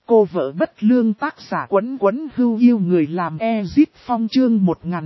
Cô vợ bất lương tác giả Quấn Quấn Hưu yêu người làm Ezit Phong chương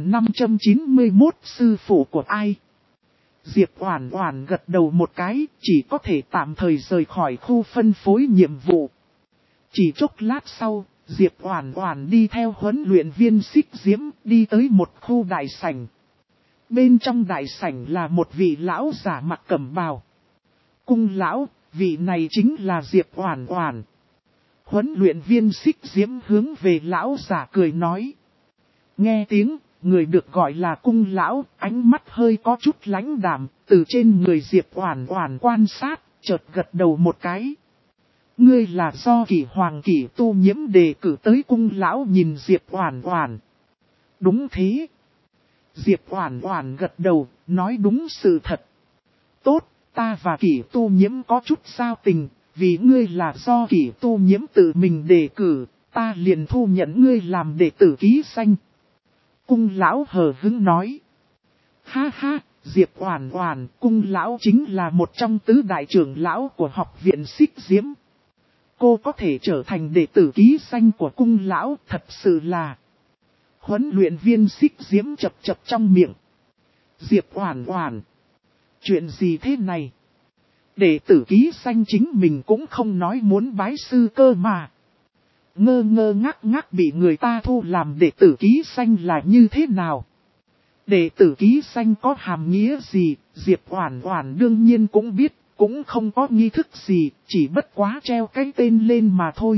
1591 sư phụ của ai? Diệp Oản Oản gật đầu một cái, chỉ có thể tạm thời rời khỏi khu phân phối nhiệm vụ. Chỉ chốc lát sau, Diệp Oản Oản đi theo huấn luyện viên Xích Diễm đi tới một khu đại sảnh. Bên trong đại sảnh là một vị lão giả mặc cẩm bào. Cung lão, vị này chính là Diệp Oản Oản. Huấn luyện viên Xích Diễm hướng về lão giả cười nói. Nghe tiếng, người được gọi là cung lão, ánh mắt hơi có chút lãnh đạm, từ trên người Diệp Oản Oản quan sát, chợt gật đầu một cái. Ngươi là do Kỷ Hoàng Kỷ Tu Nhiễm đề cử tới, cung lão nhìn Diệp Oản Oản. Đúng thế. Diệp Oản Oản gật đầu, nói đúng sự thật. Tốt, ta và Kỷ Tu Nhiễm có chút giao tình, vì ngươi là do Kỷ Tu Nhiễm tự mình đề cử, ta liền thu nhận ngươi làm đệ tử ký danh. Cung lão hờ hững nói. Ha ha, Diệp Oản Oản, cung lão chính là một trong tứ đại trưởng lão của học viện Xích Diễm. Cô có thể trở thành đệ tử ký danh của cung lão, thật sự là. Huấn luyện viên Xích Diễm chập chập trong miệng. Diệp Oản Oản, chuyện gì thế này? Đệ tử ký danh chính mình cũng không nói muốn bái sư cơ mà. Ngơ ngơ ngác ngác bị người ta thu làm đệ tử ký danh là như thế nào? Đệ tử ký danh có hàm nghĩa gì? Diệp Oản Oản đương nhiên cũng biết, cũng không có nghi thức gì, chỉ bất quá treo cái tên lên mà thôi.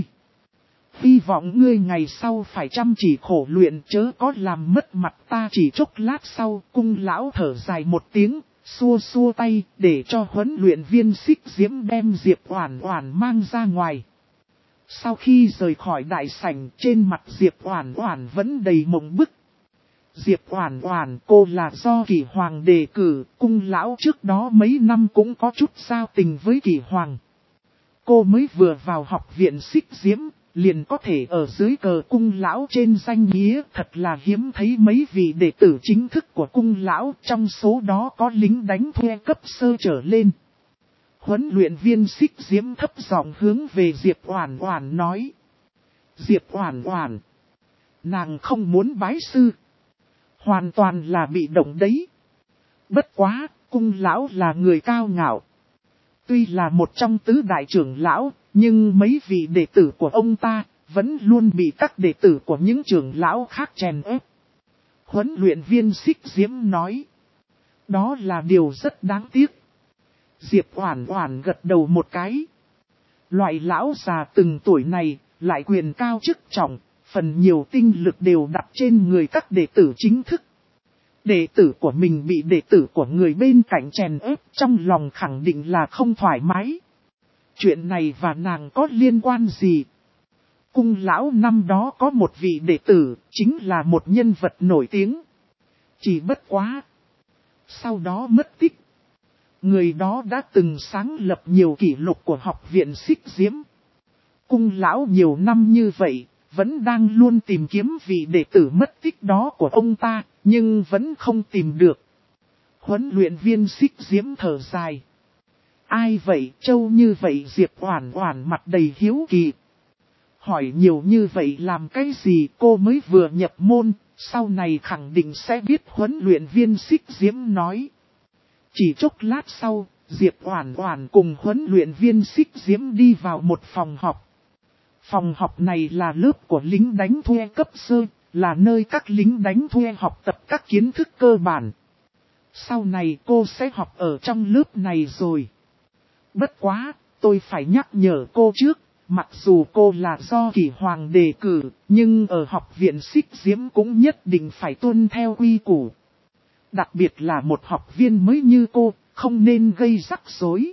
Hy vọng ngươi ngày sau phải chăm chỉ khổ luyện, chớ có làm mất mặt ta. Chỉ chốc lát sau, cung lão thở dài một tiếng, xua xua tay, để cho huấn luyện viên Xích Diễm đem Diệp Oản Oản mang ra ngoài. Sau khi rời khỏi đại sảnh, trên mặt Diệp Oản Oản vẫn đầy mộng bức. Diệp Oản Oản, cô là do Kỷ Hoàng đề cử, cung lão trước đó mấy năm cũng có chút giao tình với Kỷ Hoàng. Cô mới vừa vào học viện Xích Diễm, liền có thể ở dưới cờ cung lão trên danh nghĩa, thật là hiếm thấy mấy vị đệ tử chính thức của cung lão, trong số đó có lính đánh thuê cấp sơ trở lên. Huấn luyện viên Xích Diễm thấp giọng hướng về Diệp Oản Oản nói. Diệp Oản Oản, nàng không muốn bái sư. Hoàn toàn là bị động đấy. Bất quá, cung lão là người cao ngạo. Tuy là một trong tứ đại trưởng lão, nhưng mấy vị đệ tử của ông ta vẫn luôn bị các đệ tử của những trưởng lão khác chèn ép. Huấn luyện viên Xích Diễm nói. Đó là điều rất đáng tiếc. Diệp Oản Oản gật đầu một cái. Loại lão già từng tuổi này, lại quyền cao chức trọng, phần nhiều tinh lực đều đặt trên người các đệ tử chính thức. Đệ tử của mình bị đệ tử của người bên cạnh chèn ép, trong lòng khẳng định là không thoải mái. Chuyện này và nàng có liên quan gì? Cung lão năm đó có một vị đệ tử, chính là một nhân vật nổi tiếng. Chỉ bất quá. Sau đó mất tích. Người đó đã từng sáng lập nhiều kỷ lục của học viện Xích Diễm. Cung lão nhiều năm như vậy, vẫn đang luôn tìm kiếm vị đệ tử mất tích đó của ông ta, nhưng vẫn không tìm được. Huấn luyện viên Xích Diễm thở dài. Ai vậy, trâu như vậy? Diệp Oản Oản mặt đầy hiếu kỳ. Hỏi nhiều như vậy làm cái gì? Cô mới vừa nhập môn, sau này khẳng định sẽ biết. Huấn luyện viên Xích Diễm nói. Chỉ chốc lát sau, Diệp Oản Oản cùng huấn luyện viên Xích Diễm đi vào một phòng học. Phòng học này là lớp của lính đánh thuê cấp sơ, là nơi các lính đánh thuê học tập các kiến thức cơ bản. Sau này cô sẽ học ở trong lớp này rồi. Bất quá, tôi phải nhắc nhở cô trước, mặc dù cô là do Kỷ Hoàng đề cử, nhưng ở học viện Xích Diễm cũng nhất định phải tuân theo quy củ. Đặc biệt là một học viên mới như cô, không nên gây rắc rối.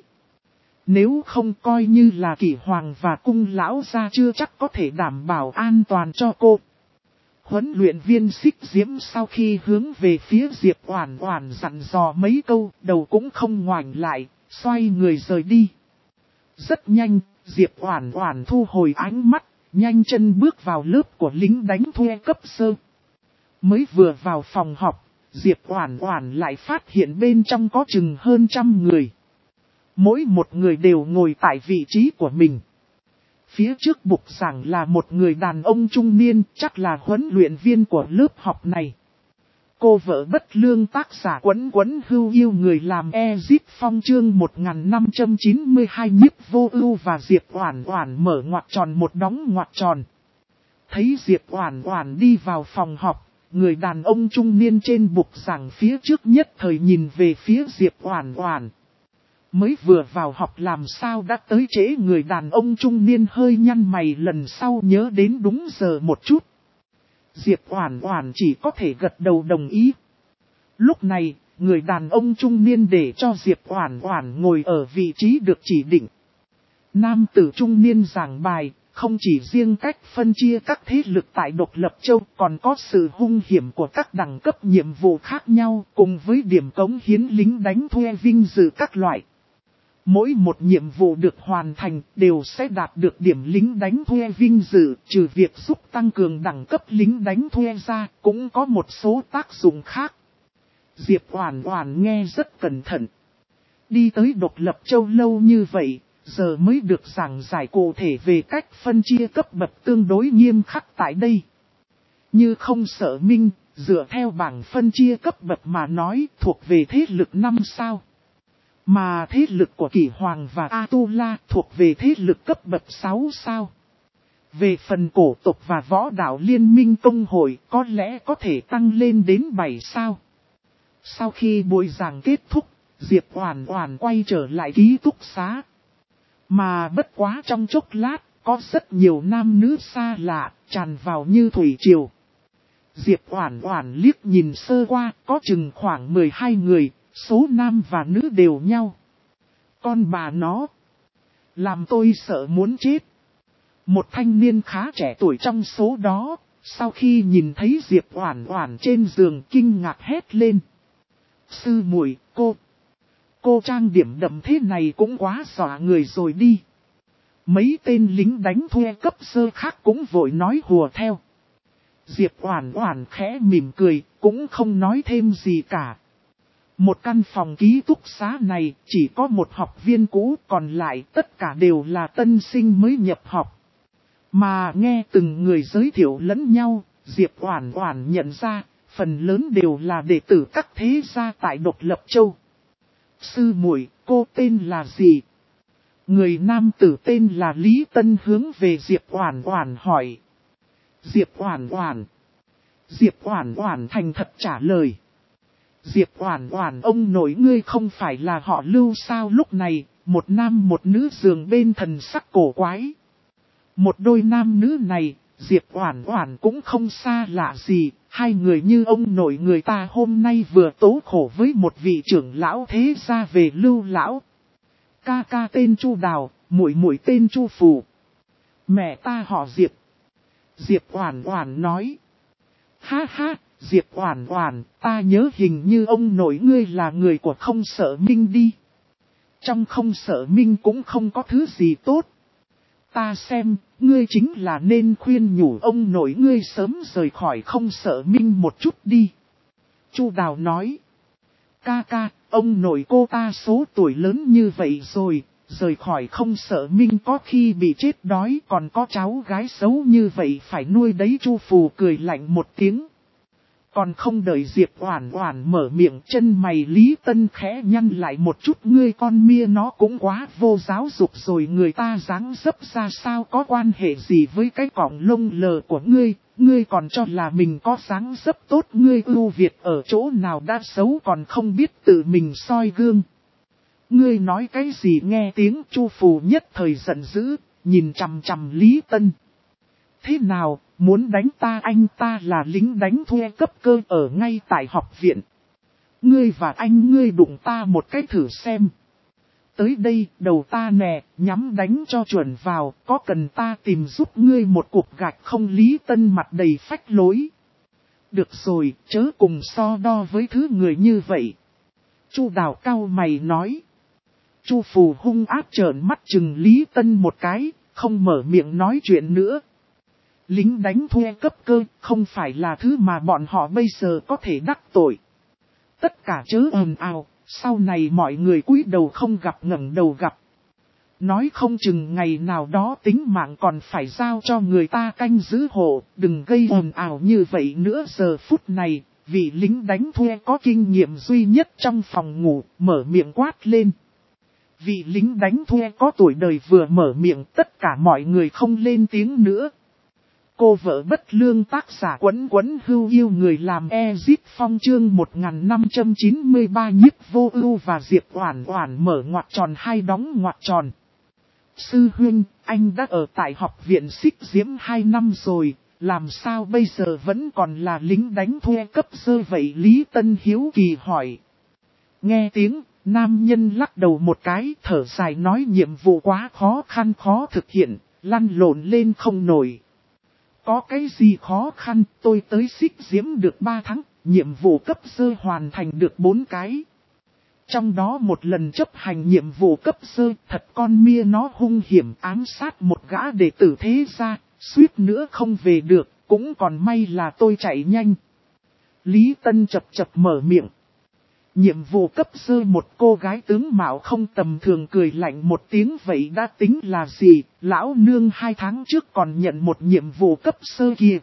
Nếu không coi như là Kỷ Hoàng và cung lão gia chưa chắc có thể đảm bảo an toàn cho cô. Huấn luyện viên Xích Diễm sau khi hướng về phía Diệp Oản Oản dặn dò mấy câu, đầu cũng không ngoảnh lại, xoay người rời đi. Rất nhanh, Diệp Oản Oản thu hồi ánh mắt, nhanh chân bước vào lớp của lính đánh thuê cấp sơ. Mới vừa vào phòng học, Diệp Oản Oản lại phát hiện bên trong có chừng hơn 100 người. Mỗi một người đều ngồi tại vị trí của mình. Phía trước bục giảng là một người đàn ông trung niên, chắc là huấn luyện viên của lớp học này. Cô vợ bất lương tác giả Quấn Quấn Hưu yêu người làm Ezip Phong chương 1592 Nhiếp Vô Ưu và Diệp Oản Oản mở ngoặc tròn một đóng ngoặc tròn. Thấy Diệp Oản Oản đi vào phòng họp, người đàn ông trung niên trên bục giảng phía trước nhất thời nhìn về phía Diệp Oản Oản. Mới vừa vào học làm sao đã tới trễ, người đàn ông trung niên hơi nhăn mày, lần sau nhớ đến đúng giờ một chút. Diệp Oản Oản chỉ có thể gật đầu đồng ý. Lúc này, người đàn ông trung niên để cho Diệp Oản Oản ngồi ở vị trí được chỉ định. Nam tử trung niên giảng bài, không chỉ riêng cách phân chia các thế lực tại Độc Lập Châu, còn có sự hung hiểm của các đẳng cấp nhiệm vụ khác nhau, cùng với điểm cống hiến lính đánh thuê vinh dự các loại. Mỗi một nhiệm vụ được hoàn thành đều sẽ đạt được điểm lính đánh thuê vinh dự, trừ việc giúp tăng cường đẳng cấp lính đánh thuê ra, cũng có một số tác dụng khác. Diệp Oản Oản nghe rất cẩn thận. Đi tới Độc Lập Châu lâu như vậy, giờ mới được giảng giải cụ thể về cách phân chia cấp bậc tương đối nghiêm khắc tại đây. Như Không Sở Minh, dựa theo bảng phân chia cấp bậc mà nói thuộc về thế lực 5 sao. Mà thế lực của Kỷ Hoàng và Atula thuộc về thế lực cấp bậc 6 sao. Về phần cổ tộc và võ đạo liên minh công hội có lẽ có thể tăng lên đến 7 sao. Sau khi buổi giảng kết thúc, Diệp Oản Oản quay trở lại ký túc xá. Mà bất quá trong chốc lát, có rất nhiều nam nữ xa lạ tràn vào như thủy triều. Diệp Oản Oản liếc nhìn sơ qua, có chừng khoảng 12 người. Số nam và nữ đều nhau. Con bà nó. Làm tôi sợ muốn chết. Một thanh niên khá trẻ tuổi trong số đó, sau khi nhìn thấy Diệp Oản Oản trên giường kinh ngạc hét lên. Sư muội, cô trang điểm đậm thế này cũng quá dọa người rồi đi. Mấy tên lính đánh thuê cấp sơ khác cũng vội nói hùa theo. Diệp Oản Oản khẽ mỉm cười, cũng không nói thêm gì cả. Một căn phòng ký túc xá này chỉ có một học viên cũ, còn lại tất cả đều là tân sinh mới nhập học. Mà nghe từng người giới thiệu lẫn nhau, Diệp Oản Oản nhận ra, phần lớn đều là đệ tử các thế gia tại Độc Lập Châu. Sư muội, cô tên là gì? Người nam tử tên là Lý Tân hướng về Diệp Oản Oản hỏi. Diệp Oản Oản thành thật trả lời. Diệp Oản Oản, ông nội ngươi không phải là họ Lưu sao? Lúc này, một nam một nữ giường bên thần sắc cổ quái. Một đôi nam nữ này, Diệp Oản Oản cũng không xa lạ gì, hai người như ông nội người ta hôm nay vừa tố khổ với một vị trưởng lão thế gia về Lưu lão. Ca ca tên Chu Đào, muội muội tên Chu Phù. Mẹ ta họ Diệp. Diệp Oản Oản nói. Ha ha, Diệp Oản Oản, ta nhớ hình như ông nội ngươi là người của Không Sở Minh đi. Trong Không Sở Minh cũng không có thứ gì tốt. Ta xem, ngươi chính là nên khuyên nhủ ông nội ngươi sớm rời khỏi Không Sở Minh một chút đi. Chu Đào nói. Ca ca, ông nội cô ta số tuổi lớn như vậy rồi, rời khỏi Không Sở Minh có khi bị chết đói, còn có cháu gái xấu như vậy phải nuôi đấy. Chu Phù cười lạnh một tiếng. Còn không đợi Diệp Oản Oản mở miệng, chân mày Lý Tân khẽ nhăn lại một chút. Ngươi con mia nó cũng quá vô giáo dục rồi, người ta dáng dấp ra sao có quan hệ gì với cái cọng lông lờ của ngươi, ngươi còn cho là mình có dáng dấp tốt, ngươi ưu việt ở chỗ nào đã xấu còn không biết tự mình soi gương. Ngươi nói cái gì? Nghe tiếng Chu Phù nhất thời giận dữ, nhìn chằm chằm Lý Tân. Thế nào, muốn đánh ta? Anh ta là lính đánh thuê cấp cơ ở ngay tại học viện. Ngươi và anh ngươi đụng ta một cái thử xem. Tới đây, đầu ta nè, nhắm đánh cho chuẩn vào, có cần ta tìm giúp ngươi một cục gạch không? Lý Tân mặt đầy phách lối. Được rồi, chớ cùng so đo với thứ người như vậy. Chu Đào cau mày nói. Chu Phù hung ác trợn mắt chừng Lý Tân một cái, không mở miệng nói chuyện nữa. Lính đánh thuê cấp cơ không phải là thứ mà bọn họ bây giờ có thể đắc tội. Tất cả chớ ồn ào, sau này mọi người cúi đầu không gặp ngẩng đầu gặp. Nói không chừng ngày nào đó tính mạng còn phải giao cho người ta canh giữ hộ, đừng gây ồn ào như vậy nữa. Giờ phút này, vị lính đánh thuê có kinh nghiệm duy nhất trong phòng ngủ, mở miệng quát lên. Vị lính đánh thuê có tuổi đời vừa mở miệng, tất cả mọi người không lên tiếng nữa. Cô vợ bất lương, tác giả Quấn Quấn Hưu Yêu người làm Ezit Phong, chương 1593. Nhiếp Vô Ưu và Diệp Oản Oản mở ngoặc tròn hai đóng ngoặc tròn. Sư huynh, anh đã ở tại học viện Xích Diễm 2 năm rồi, làm sao bây giờ vẫn còn là lính đánh thuê cấp sơ vậy? Lý Tân hiếu kỳ hỏi. Nghe tiếng, nam nhân lắc đầu một cái, thở dài nói nhiệm vụ quá khó khăn khó thực hiện, lăn lộn lên không nổi. Có cái gì khó khăn, tôi tới Xích Diễm được 3 tháng, nhiệm vụ cấp sơ hoàn thành được 4 cái. Trong đó một lần chấp hành nhiệm vụ cấp sơ, thật con mia nó hung hiểm ám sát một gã đệ tử thế gia, suýt nữa không về được, cũng còn may là tôi chạy nhanh. Lý Tân chập chập mở miệng. Nhiệm vụ cấp sơ, một cô gái tướng mạo không tầm thường cười lạnh một tiếng, vậy đã tính là gì, lão nương 2 tháng trước còn nhận một nhiệm vụ cấp sơ kia.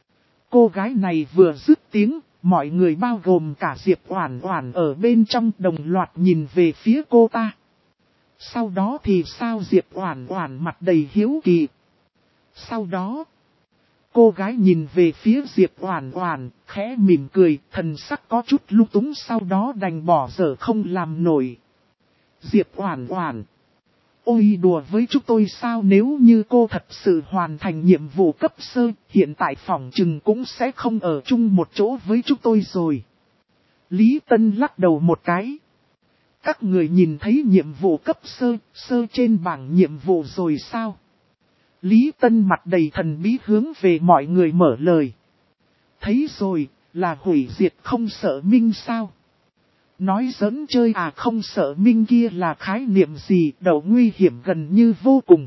Cô gái này vừa dứt tiếng, mọi người bao gồm cả Diệp Oản Oản ở bên trong đồng loạt nhìn về phía cô ta. Sau đó thì sao? Diệp Oản Oản mặt đầy hiếu kỳ. Sau đó, cô gái nhìn về phía Diệp Oản Oản, khẽ mỉm cười, thần sắc có chút lung túng, sau đó đành bỏ dở không làm nổi. Diệp Oản Oản, ôi đùa với chúng tôi sao? Nếu như cô thật sự hoàn thành nhiệm vụ cấp sơ, hiện tại phỏng chừng cũng sẽ không ở chung một chỗ với chúng tôi rồi. Lý Tân lắc đầu một cái. Các người nhìn thấy nhiệm vụ cấp sơ trên bảng nhiệm vụ rồi sao? Lý Tân mặt đầy thần bí hướng về mọi người mở lời. Thấy rồi, là hủy diệt không sợ minh sao? Nói giỡn chơi à? Không sợ minh kia là khái niệm gì? Đầu nguy hiểm gần như vô cùng.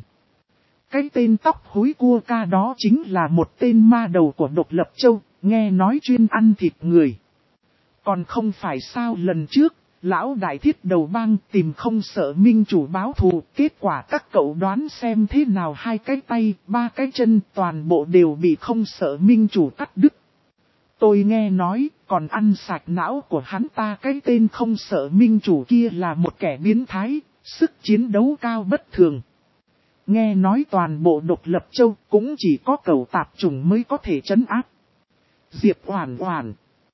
Cái tên tóc húi cua ca đó chính là một tên ma đầu của Độc Lập Châu, nghe nói chuyên ăn thịt người. Còn không phải sao? Lần trước, lão đại thiết đầu bang tìm không sợ minh chủ báo thù, kết quả các cậu đoán xem thế nào? 2 cái tay, 3 cái chân, toàn bộ đều bị không sợ minh chủ cắt đứt. Tôi nghe nói, còn ăn sạch não của hắn ta. Cái tên không sợ minh chủ kia là một kẻ biến thái, sức chiến đấu cao bất thường. Nghe nói toàn bộ Độc Lập Châu cũng chỉ có cẩu tạp chủng mới có thể trấn áp. Diệp Oản Oản.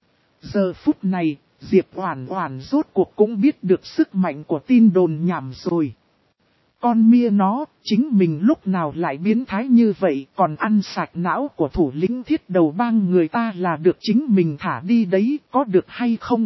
Giờ phút này, Diệp Oản Oản rốt cuộc cũng biết được sức mạnh của tin đồn nhảm rồi. Con mia nó, chính mình lúc nào lại biến thái như vậy, còn ăn sạch não của thủ lĩnh thiết đầu bang người ta là được chính mình thả đi đấy, có được hay không?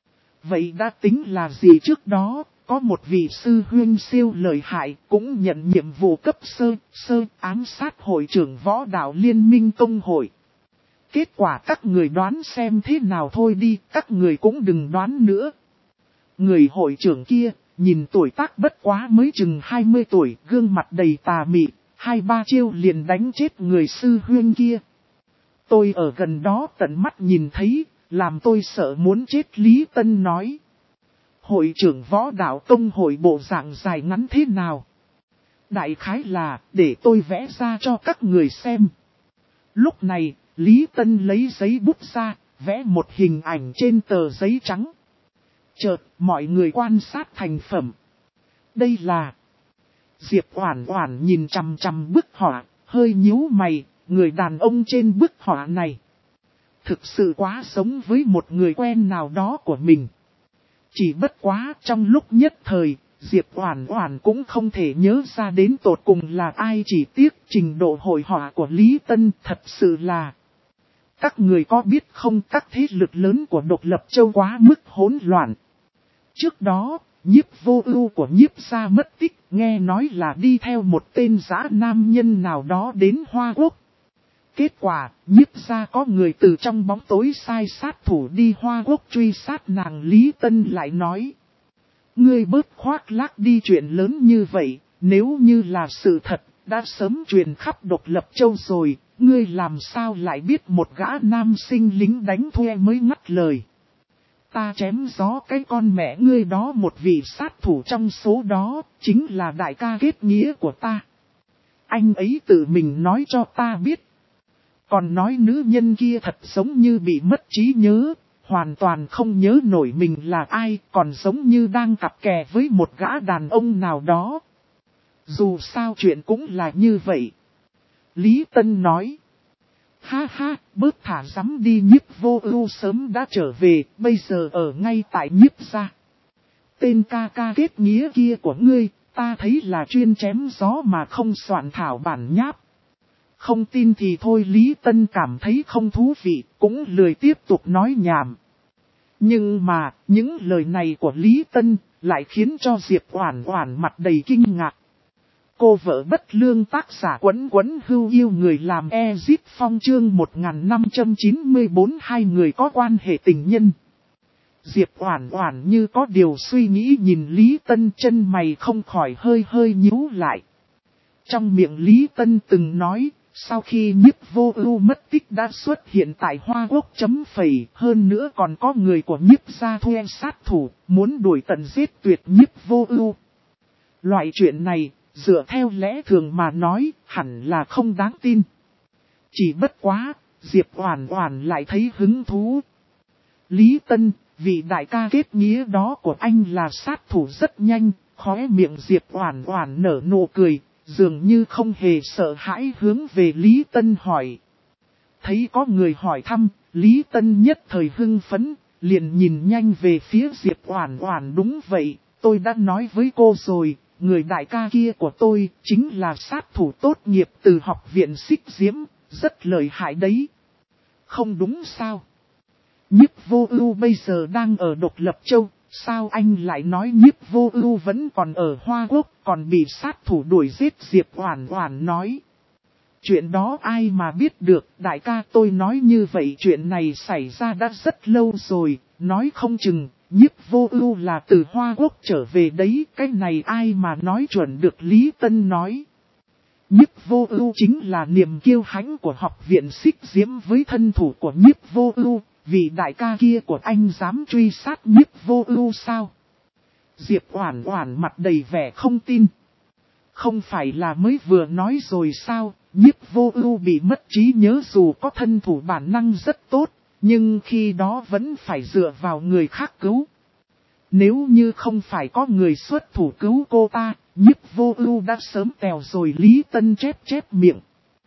Vậy đã tính là gì? Trước đó, có một vị sư huynh siêu lợi hại, cũng nhận nhiệm vụ cấp sơ ám sát hội trưởng võ đạo liên minh công hội. Kết quả các người đoán xem thế nào thôi đi, các người cũng đừng đoán nữa. Người hội trưởng kia, nhìn tuổi tác bất quá mới chừng 20 tuổi, gương mặt đầy tà mị, 2-3 chiêu liền đánh chết người sư huynh kia. Tôi ở gần đó tận mắt nhìn thấy, làm tôi sợ muốn chết. Lý Tân nói. Hội trưởng võ đạo công hội bộ dạng dài ngắn thế nào? Đại khái là, để tôi vẽ ra cho các người xem. Lúc này, Lý Tân lấy giấy bút ra, vẽ một hình ảnh trên tờ giấy trắng. Chợt, mọi người quan sát thành phẩm. Đây là... Diệp Oản Oản nhìn chằm chằm bức họa, hơi nhíu mày, người đàn ông trên bức họa này. Thực sự quá giống với một người quen nào đó của mình. Chỉ bất quá trong lúc nhất thời, Diệp Oản Oản cũng không thể nhớ ra đến tột cùng là ai, chỉ tiếc trình độ hội họa của Lý Tân thật sự là... Các người có biết không, các thế lực lớn của Độc Lập Châu quá mức hỗn loạn. Trước đó, Nhiếp Vô Ưu của Nhiếp gia mất tích, nghe nói là đi theo một tên dã nam nhân nào đó đến Hoa Quốc. Kết quả, Nhiếp gia có người từ trong bóng tối sai sát thủ đi Hoa Quốc truy sát nàng. Lý Tân lại nói. Ngươi bớt khoác lác đi, chuyện lớn như vậy, nếu như là sự thật, đã sớm truyền khắp Độc Lập Châu rồi, ngươi làm sao lại biết? Một gã nam sinh lính đánh thuê mới ngắt lời. ta chém gió cái con mẹ ngươi đó, một vị sát thủ trong số đó, chính là đại ca kết nghĩa của ta. Anh ấy tự mình nói cho ta biết. Còn nói nữ nhân kia thật giống như bị mất trí nhớ, hoàn toàn không nhớ nổi mình là ai, còn giống như đang cặp kè với một gã đàn ông nào đó. Dù sao chuyện cũng là như vậy. Lý Tân nói. Ha ha, bớt thả rắm đi, Nhiếp Vô Ưu sớm đã trở về, bây giờ ở ngay tại Nhiếp gia. Tên ca ca kết nghĩa kia của ngươi, ta thấy là chuyên chém gió mà không soạn thảo bản nháp. Không tin thì thôi, Lý Tân cảm thấy không thú vị, cũng lười tiếp tục nói nhảm. Nhưng mà, những lời này của Lý Tân lại khiến cho Diệp Oản Oản mặt đầy kinh ngạc. Cô vợ bất lương tác giả Quấn Quấn Hưu yêu người làm Ezip Phong chương 1594, hai người có quan hệ tình nhân. Diệp Oản Oản như có điều suy nghĩ nhìn Lý Tân, chân mày không khỏi hơi hơi nhíu lại. Trong miệng Lý Tân từng nói, sau khi Nhiếp Vô Ưu mất tích đã xuất hiện tại Hoa Quốc chấm phẩy, hơn nữa còn có người của Nhiếp gia thuê sát thủ, muốn đuổi tận giết tuyệt Nhiếp Vô Ưu. Loại chuyện này, dựa theo lẽ thường mà nói, hẳn là không đáng tin. Chỉ bất quá, Diệp Oản Oản lại thấy hứng thú. Lý Tân, vị đại ca kết nghĩa đó của anh là sát thủ rất nhanh, khóe miệng Diệp Oản Oản nở nụ cười, dường như không hề sợ hãi hướng về Lý Tân hỏi. Thấy có người hỏi thăm, Lý Tân nhất thời hưng phấn, liền nhìn nhanh về phía Diệp Oản Oản. Đúng vậy, tôi đã nói với cô rồi, người đại ca kia của tôi chính là sát thủ tốt nghiệp từ học viện Xích Diễm, rất lợi hại đấy. Không đúng sao? Nhiếp Vô Ưu bây giờ đang ở Độc Lập Châu, sao anh lại nói Nhiếp Vô Ưu vẫn còn ở Hoa Quốc, còn bị sát thủ đuổi giết? Diệp Oản Oản nói. Chuyện đó ai mà biết được, đại ca tôi nói như vậy, chuyện này xảy ra đã rất lâu rồi, nói không chừng, Nhiếp Vô Ưu là từ Hoa Quốc trở về đấy, cái này ai mà nói chuẩn được? Lý Tân nói. Nhiếp Vô Ưu chính là niềm kiêu hãnh của học viện Xích Diễm, với thân thủ của Nhiếp Vô Ưu, vị đại ca kia của anh dám truy sát Nhiếp Vô Ưu sao? Diệp Oản Oản mặt đầy vẻ không tin. Không phải là mới vừa nói rồi sao, Nhiếp Vô Ưu bị mất trí nhớ dù có thân thủ bản năng rất tốt, nhưng khi đó vẫn phải dựa vào người khác cứu. Nếu như không phải có người xuất thủ cứu cô ta, Nhiếp Vô Ưu đã sớm tèo rồi. Lý Tân chép miệng.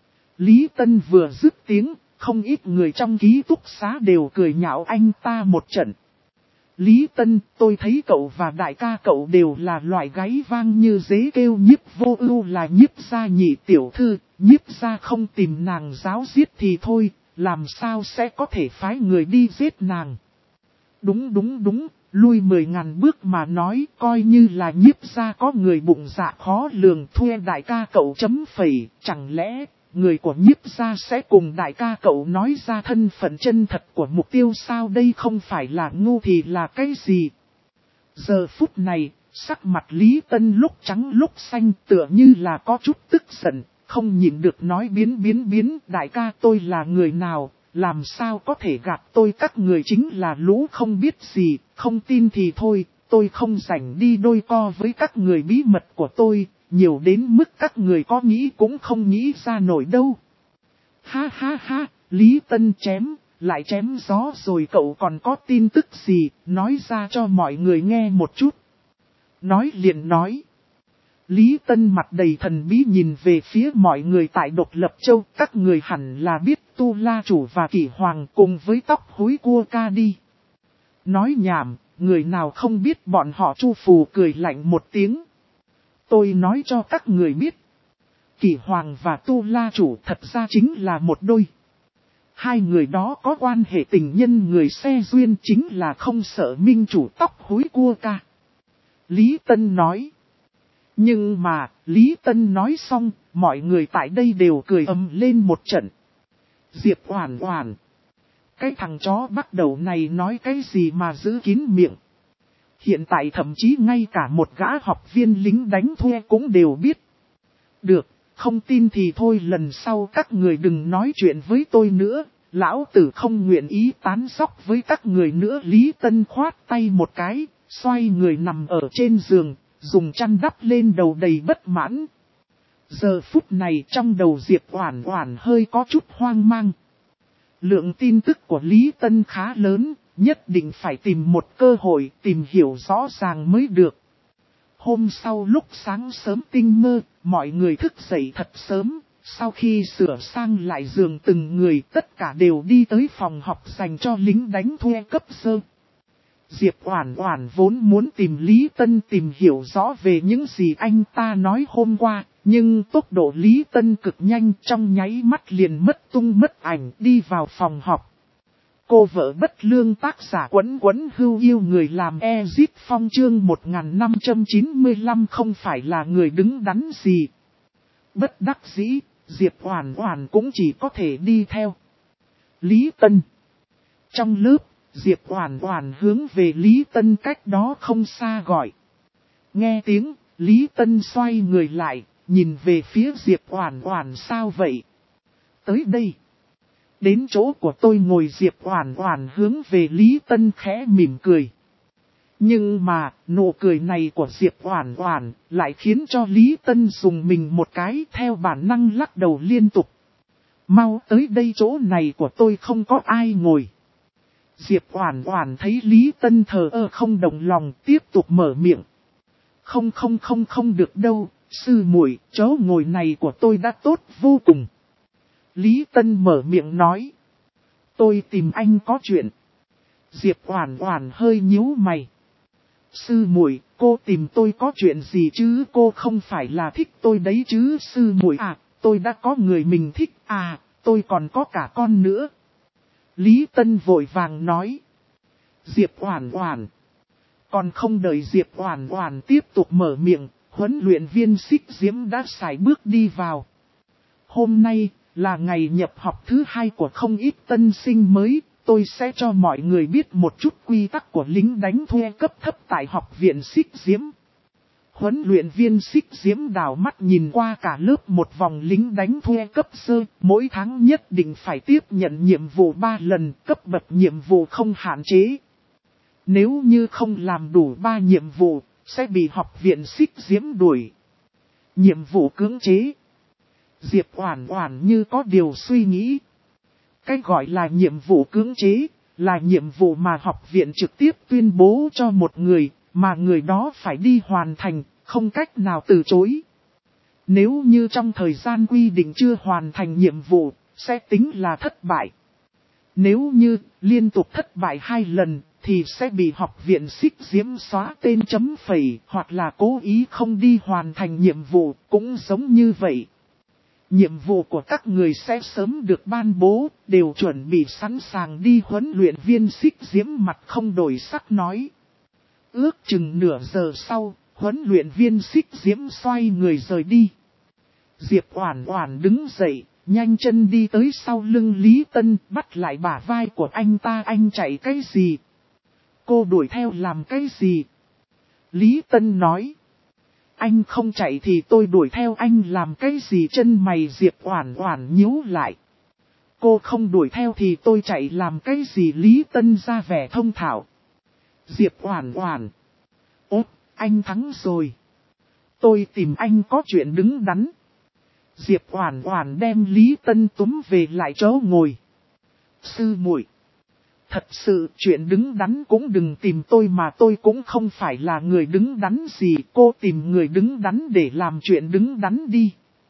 Lý Tân vừa dứt tiếng, không ít người trong ký túc xá đều cười nhạo anh ta một trận. Lý Tân, tôi thấy cậu và đại ca cậu đều là loại gáy vang như dế kêu. Nhiếp Vô Ưu là Nhiếp gia nhị tiểu thư, Nhiếp gia không tìm nàng giáo giết thì thôi, làm sao sẽ có thể phái người đi giết nàng? Đúng, lui 10.000 bước mà nói, coi như là Nhiếp gia có người bụng dạ khó lường thuê đại ca cậu chấm phẩy, chẳng lẽ người của Nhiếp gia sẽ cùng đại ca cậu nói ra thân phận chân thật của mục tiêu sao? Đây không phải là ngu thì là cái gì? Giờ phút này, sắc mặt Lý Tân lúc trắng lúc xanh, tựa như là có chút tức giận, không nhịn được nói biến, đại ca tôi là người nào, làm sao có thể gạt tôi? Các người chính là lũ không biết gì, không tin thì thôi, tôi không rảnh đi đôi co với các người. Bí mật của tôi, nhiều đến mức các người có nghĩ cũng không nghĩ ra nổi đâu. Ha, Lý Tân lại chém gió rồi, cậu còn có tin tức gì, nói ra cho mọi người nghe một chút. Nói liền nói. Lý Tân mặt đầy thần bí nhìn về phía mọi người tại Độc Lập Châu, các người hẳn là biết Tu La Chủ và Kỷ Hoàng cùng với Tóc Hối Cua Ca đi. Nói nhảm, người nào không biết bọn họ? Chu Phù cười lạnh một tiếng. Tôi nói cho các người biết, Kỷ Hoàng và Tu La Chủ thật ra chính là một đôi. Hai người đó có quan hệ tình nhân người xe duyên, chính là không sợ minh chủ Tóc Hối Cua Ca. Lý Tân nói. Nhưng mà, Lý Tân nói xong, mọi người tại đây đều cười ầm lên một trận. Diệp Oản Oản, cái thằng chó bắt đầu này nói cái gì mà giữ kín miệng. Hiện tại thậm chí ngay cả một gã học viên lính đánh thuê cũng đều biết. Được, không tin thì thôi, lần sau các người đừng nói chuyện với tôi nữa, Lão tử không nguyện ý tán dóc với các người nữa. Lý Tân khoát tay một cái, xoay người nằm ở trên giường, dùng chăn đắp lên đầu đầy bất mãn. Giờ phút này trong đầu Diệp Oản Oản hơi có chút hoang mang. Lượng tin tức của Lý Tân khá lớn, nhất định phải tìm một cơ hội tìm hiểu rõ ràng mới được. Hôm sau lúc sáng sớm tinh mơ, mọi người thức dậy thật sớm. Sau khi sửa sang lại giường từng người, tất cả đều đi tới phòng học dành cho lính đánh thuê cấp sơ. Diệp Oản Oản vốn muốn tìm Lý Tân tìm hiểu rõ về những gì anh ta nói hôm qua, nhưng tốc độ Lý Tân cực nhanh, trong nháy mắt liền mất tung mất ảnh đi vào phòng học. Cô vợ bất lương tác giả Quấn Quấn Hưu Yêu người làm Ezit Phong chương 1595 không phải là người đứng đắn gì. Bất đắc dĩ, Diệp Oản Oản cũng chỉ có thể đi theo Lý Tân. Trong lớp, Diệp Oản Oản hướng về Lý Tân cách đó không xa gọi. Nghe tiếng, Lý Tân xoay người lại, nhìn về phía Diệp Oản Oản. Sao vậy? Tới đây. Đến chỗ của tôi ngồi. Diệp Oản Oản hướng về Lý Tân khẽ mỉm cười. Nhưng mà, nụ cười này của Diệp Oản Oản lại khiến cho Lý Tân dùng mình một cái, theo bản năng lắc đầu liên tục. Mau tới đây, chỗ này của tôi không có ai ngồi. Diệp Oản Oản thấy Lý Tân thờ ơ không động lòng, tiếp tục mở miệng. Không được đâu, sư muội, chỗ ngồi này của tôi đã tốt vô cùng. Lý Tân mở miệng nói. Tôi tìm anh có chuyện. Diệp Oản Oản hơi nhíu mày. Sư muội, cô tìm tôi có chuyện gì chứ? Cô không phải là thích tôi đấy chứ sư muội à? Tôi đã có người mình thích à, tôi còn có cả con nữa. Lý Tân vội vàng nói. Diệp Oản Oản. Còn không đợi Diệp Oản Oản tiếp tục mở miệng, huấn luyện viên Xích Diễm đã sải bước đi vào. Hôm nay là ngày nhập học thứ 2 của không ít tân sinh mới, tôi sẽ cho mọi người biết một chút quy tắc của lính đánh thuê cấp thấp tại học viện Xích Diễm. Huấn luyện viên Xích Diễm đảo mắt nhìn qua cả lớp một vòng lính đánh thuê cấp sơ, mỗi tháng nhất định phải tiếp nhận nhiệm vụ 3 lần, cấp bậc nhiệm vụ không hạn chế. Nếu như không làm đủ 3 nhiệm vụ, sẽ bị học viện Xích Diễm đuổi. Nhiệm vụ cưỡng chế. Diệp Oản Oản như có điều suy nghĩ. Cái gọi là nhiệm vụ cưỡng chế, là nhiệm vụ mà học viện trực tiếp tuyên bố cho một người, mà người đó phải đi hoàn thành, không cách nào từ chối. Nếu như trong thời gian quy định chưa hoàn thành nhiệm vụ, sẽ tính là thất bại. Nếu như liên tục thất bại 2 lần, thì sẽ bị học viện Xích Diễm xóa tên chấm phẩy, hoặc là cố ý không đi hoàn thành nhiệm vụ, cũng giống như vậy. Nhiệm vụ của các người sẽ sớm được ban bố, đều chuẩn bị sẵn sàng đi. Huấn luyện viên Xích Diễm mặt không đổi sắc nói. Ước chừng nửa giờ sau, huấn luyện viên Xích Diễm xoay người rời đi. Diệp Oản Oản đứng dậy, nhanh chân đi tới sau lưng Lý Tân, bắt lại bả vai của anh ta. Anh chạy cái gì? Cô đuổi theo làm cái gì? Lý Tân nói. Anh không chạy thì tôi đuổi theo anh làm cái gì? Chân mày Diệp Oản Oản nhíu lại. Cô không đuổi theo thì tôi chạy làm cái gì? Lý Tân ra vẻ thông thạo. Diệp Oản Oản. Ốp, anh thắng rồi. Tôi tìm anh có chuyện đứng đắn. Diệp Oản Oản đem Lý Tân túm về lại chỗ ngồi. Sư muội, thật sự chuyện đứng đắn cũng đừng tìm tôi, mà tôi cũng không phải là người đứng đắn gì. Cô tìm người đứng đắn để làm chuyện đứng đắn đi.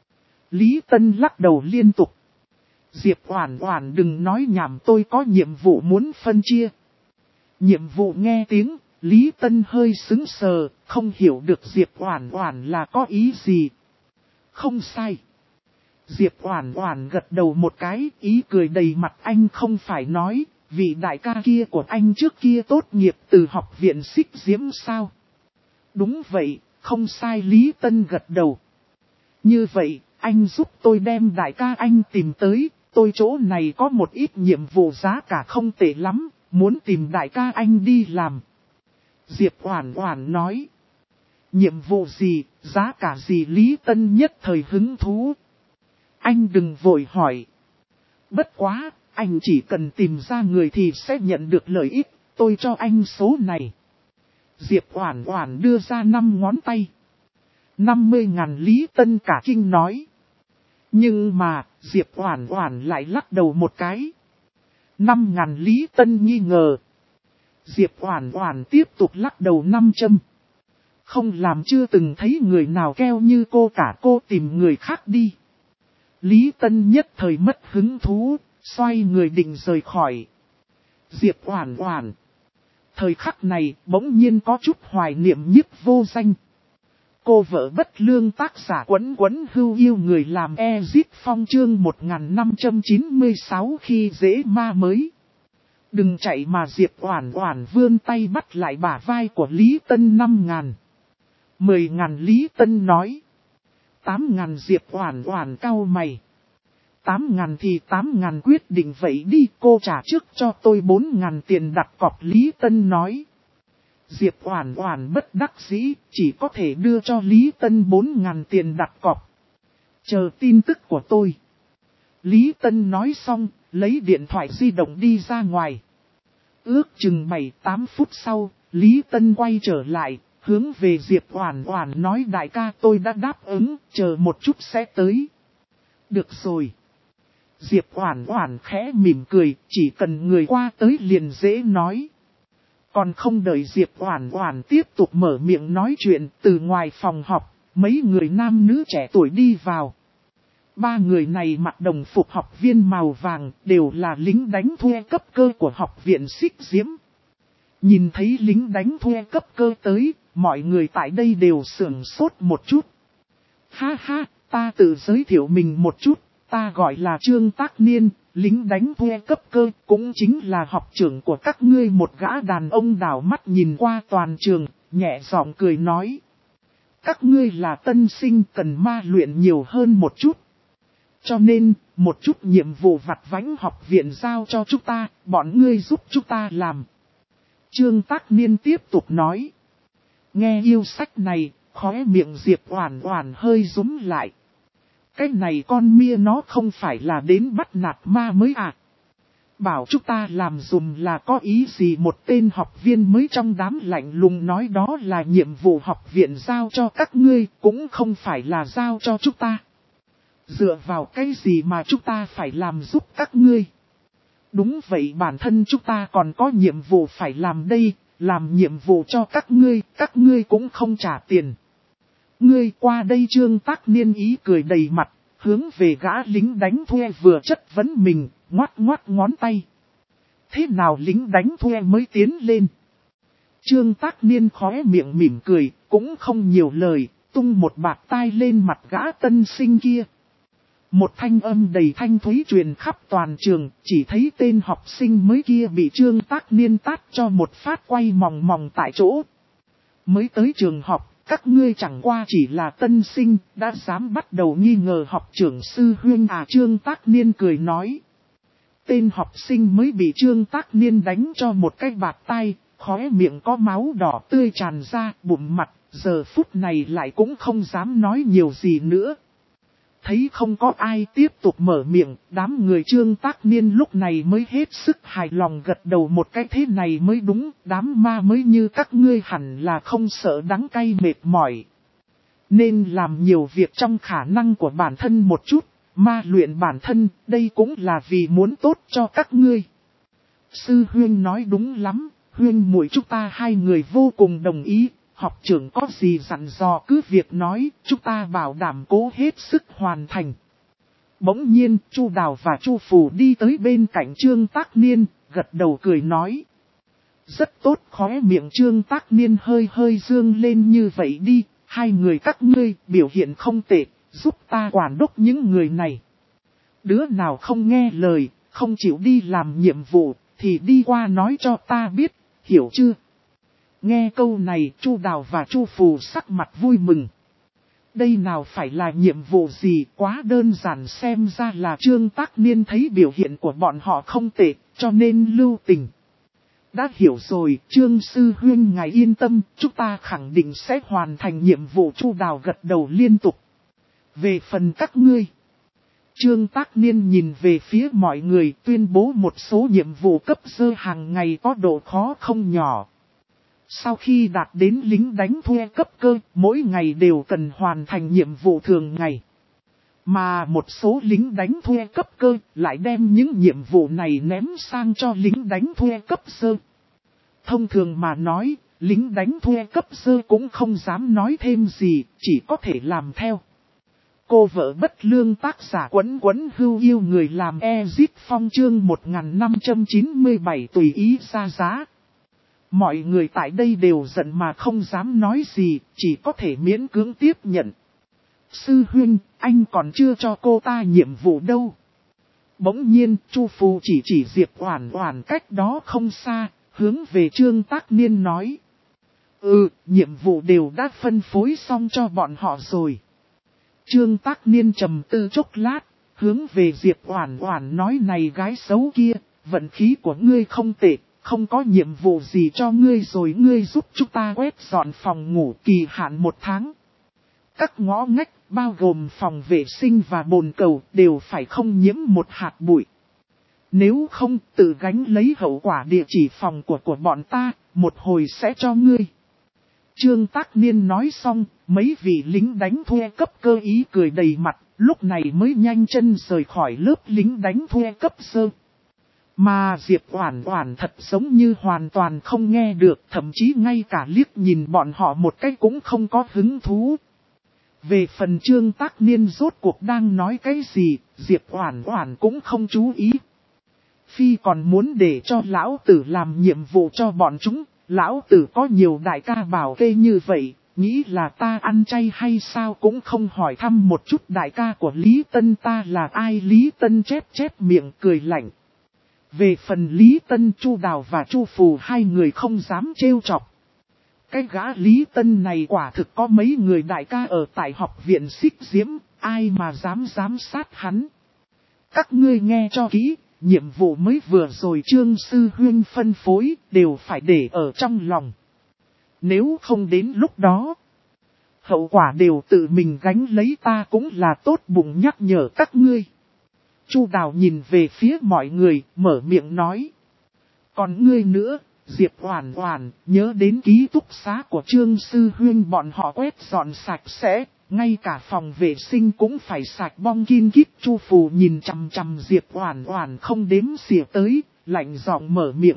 Lý Tân lắc đầu liên tục. Diệp Oản Oản đừng nói nhảm, tôi có nhiệm vụ muốn phân chia. Nhiệm vụ nghe tiếng, Lý Tân hơi sững sờ, không hiểu được Diệp Oản Oản là có ý gì. Không sai. Diệp Oản Oản gật đầu một cái, ý cười đầy mặt. Anh không phải nói, vị đại ca kia của anh trước kia tốt nghiệp từ học viện Xích Diễm sao? Đúng vậy, không sai. Lý Tân gật đầu. Như vậy, anh giúp tôi đem đại ca anh tìm tới, tôi chỗ này có một ít nhiệm vụ giá cả không tệ lắm, muốn tìm đại ca anh đi làm. Diệp Oản Oản nói. Nhiệm vụ gì, giá cả gì? Lý Tân nhất thời hứng thú. Anh đừng vội hỏi. Bất quá, Anh chỉ cần tìm ra người thì sẽ nhận được lợi ích, tôi cho anh số này. Diệp Oản Oản đưa ra 5 ngón tay. 50.000 Lý Tân cả kinh nói. Nhưng mà, Diệp Oản Oản lại lắc đầu một cái. 5.000 Lý Tân nghi ngờ. Diệp Oản Oản tiếp tục lắc đầu 5 châm. Không làm chưa từng thấy người nào keo như cô cả, cô tìm người khác đi. Lý Tân nhất thời mất hứng thú, xoay người định rời khỏi. Diệp Oản Oản. Thời khắc này bỗng nhiên có chút hoài niệm Nhiếp Vô Danh. Cô vợ bất lương tác giả Quấn Quấn Hưu yêu người làm Ezit Phong chương 1596 khi dễ ma mới. Đừng chạy mà Diệp Oản Oản vươn tay bắt lại bả vai của Lý Tân 5.000. 10.000 Lý Tân nói. 8.000 Diệp Oản Oản cau mày. 8.000 thì 8.000 quyết định vậy đi, cô trả trước cho tôi 4.000 tiền đặt cọc Lý Tân nói. Diệp Oản Oản bất đắc dĩ, chỉ có thể đưa cho Lý Tân 4.000 tiền đặt cọc. Chờ tin tức của tôi. Lý Tân nói xong, lấy điện thoại di động đi ra ngoài. Ước chừng 7-8 phút sau, Lý Tân quay trở lại, hướng về Diệp Oản Oản nói đại ca tôi đã đáp ứng, chờ một chút sẽ tới. Được rồi. Diệp Oản Oản khẽ mỉm cười, chỉ cần người qua tới liền dễ nói. Còn không đợi Diệp Oản Oản tiếp tục mở miệng nói chuyện, từ ngoài phòng họp, mấy người nam nữ trẻ tuổi đi vào. Ba người này mặc đồng phục học viên màu vàng, đều là lính đánh thuê cấp cơ của học viện Xích Diễm. Nhìn thấy lính đánh thuê cấp cơ tới, mọi người tại đây đều sửng sốt một chút. Ha ha, ta tự giới thiệu mình một chút, ta gọi là Trương Tác Niên, lính đánh thuê cấp cơ, cũng chính là học trưởng của các ngươi. Một gã đàn ông đảo mắt nhìn qua toàn trường, nhẹ giọng cười nói. Các ngươi là tân sinh cần ma luyện nhiều hơn một chút. Cho nên, một chút nhiệm vụ vặt vãnh học viện giao cho chúng ta, bọn ngươi giúp chúng ta làm. Trương Tác Niên tiếp tục nói. Nghe yêu sách này, khóe miệng Diệp Oản Oản hơi rúm lại. Cái này con mia nó không phải là đến bắt nạt ma mới à? Bảo chúng ta làm dùm là có ý gì? Một tên học viên mới trong đám lạnh lùng nói đó là nhiệm vụ học viện giao cho các ngươi, cũng không phải là giao cho chúng ta. Dựa vào cái gì mà chúng ta phải làm giúp các ngươi? Đúng vậy, bản thân chúng ta còn có nhiệm vụ phải làm đây, làm nhiệm vụ cho các ngươi cũng không trả tiền. Ngươi qua đây. Trương Tác Niên ý cười đầy mặt, hướng về gã lính đánh thuê vừa chất vấn mình, ngoắc ngoắc ngón tay. Thế nào lính đánh thuê mới tiến lên? Trương Tác Niên khóe miệng mỉm cười, cũng không nhiều lời, tung một bạt tai lên mặt gã tân sinh kia. Một thanh âm đầy thanh thúy truyền khắp toàn trường, chỉ thấy tên học sinh mới kia bị Trương Tác Niên tát cho một phát quay mòng mòng tại chỗ. Mới tới trường học, các ngươi chẳng qua chỉ là tân sinh, đã dám bắt đầu nghi ngờ học trưởng sư huynh à? Trương Tác Niên cười nói. Tên học sinh mới bị Trương Tác Niên đánh cho một cái bạt tay, khóe miệng có máu đỏ tươi tràn ra, bụng mặt, giờ phút này lại cũng không dám nói nhiều gì nữa. Thấy không có ai tiếp tục mở miệng, đám người Trương Tác Niên lúc này mới hết sức hài lòng gật đầu một cái, thế này mới đúng, đám ma mới như các ngươi hẳn là không sợ đắng cay mệt mỏi. Nên làm nhiều việc trong khả năng của bản thân một chút, ma luyện bản thân, đây cũng là vì muốn tốt cho các ngươi. Sư huynh nói đúng lắm, huynh muội chúng ta hai người vô cùng đồng ý. Học trưởng có gì dặn dò cứ việc nói, chúng ta bảo đảm cố hết sức hoàn thành. Bỗng nhiên, Chu Đào và Chu Phù đi tới bên cạnh Trương Tác Niên, gật đầu cười nói. Rất tốt. Khóe miệng Trương Tác Niên hơi hơi dương lên. Như vậy đi, hai người các ngươi biểu hiện không tệ, giúp ta quản đốc những người này. Đứa nào không nghe lời, không chịu đi làm nhiệm vụ, thì đi qua nói cho ta biết, hiểu chưa? Nghe câu này, Chu Đào và Chu Phù sắc mặt vui mừng. Đây nào phải là nhiệm vụ gì, quá đơn giản. Xem ra là Trương Tác Niên thấy biểu hiện của bọn họ không tệ, cho nên lưu tình. Đã hiểu rồi, Trương sư huynh ngài yên tâm, chúng ta khẳng định sẽ hoàn thành nhiệm vụ. Chu Đào gật đầu liên tục. Về phần các ngươi, Trương Tác Niên nhìn về phía mọi người tuyên bố một số nhiệm vụ cấp dơ hàng ngày có độ khó không nhỏ. Sau khi đạt đến lính đánh thuê cấp cơ, mỗi ngày đều cần hoàn thành nhiệm vụ thường ngày. Mà một số lính đánh thuê cấp cơ lại đem những nhiệm vụ này ném sang cho lính đánh thuê cấp sơ. Thông thường mà nói, lính đánh thuê cấp sơ cũng không dám nói thêm gì, chỉ có thể làm theo. Cô vợ bất lương tác giả Quấn Quấn Hưu yêu người làm Ezit Phong chương 1597 tùy ý ra giá. Mọi người tại đây đều giận mà không dám nói gì, chỉ có thể miễn cưỡng tiếp nhận. Sư huynh, anh còn chưa cho cô ta nhiệm vụ đâu. Bỗng nhiên, Chu Phù chỉ Diệp Oản Oản cách đó không xa, hướng về Trương Tác Niên nói. Nhiệm vụ đều đã phân phối xong cho bọn họ rồi. Trương Tác Niên trầm tư chốc lát, hướng về Diệp Oản Oản nói này gái xấu kia, vận khí của ngươi không tệ, không có nhiệm vụ gì cho ngươi rồi ngươi giúp chúng ta quét dọn phòng ngủ kỳ hạn 1 tháng. Các ngõ ngách, bao gồm phòng vệ sinh và bồn cầu, đều phải không nhiễm một hạt bụi. Nếu không, tự gánh lấy hậu quả địa chỉ phòng của bọn ta, một hồi sẽ cho ngươi. Trương Tác Niên nói xong, mấy vị lính đánh thuê cấp cơ ý cười đầy mặt, lúc này mới nhanh chân rời khỏi lớp lính đánh thuê cấp sơ. Mà Diệp Oản Oản thật giống như hoàn toàn không nghe được, thậm chí ngay cả liếc nhìn bọn họ một cái cũng không có hứng thú. Về phần Trương Tác Niên rốt cuộc đang nói cái gì, Diệp Oản Oản cũng không chú ý. Phi còn muốn để cho lão tử làm nhiệm vụ cho bọn chúng, lão tử có nhiều đại ca bảo kê như vậy, nghĩ là ta ăn chay hay sao cũng không hỏi thăm một chút đại ca của Lý Tân ta là ai. Lý Tân chép miệng cười lạnh. Về phần Lý Tân, Chu Đào và Chu Phù hai người không dám trêu chọc. Cái gã Lý Tân này quả thực có mấy người đại ca ở tại học viện Xích Diễm, ai mà dám giám sát hắn. Các ngươi nghe cho kỹ, nhiệm vụ mới vừa rồi Trương Sư Huyên phân phối đều phải để ở trong lòng. Nếu không đến lúc đó, hậu quả đều tự mình gánh lấy, ta cũng là tốt bụng nhắc nhở các ngươi. Chu Đào nhìn về phía mọi người, mở miệng nói. Còn ngươi nữa, Diệp Oản Oản, nhớ đến ký túc xá của Trương Sư Huyên bọn họ quét dọn sạch sẽ, ngay cả phòng vệ sinh cũng phải sạch bong kin kít. Chu Phù nhìn chằm chằm Diệp Oản Oản không đếm xỉa tới, lạnh giọng mở miệng.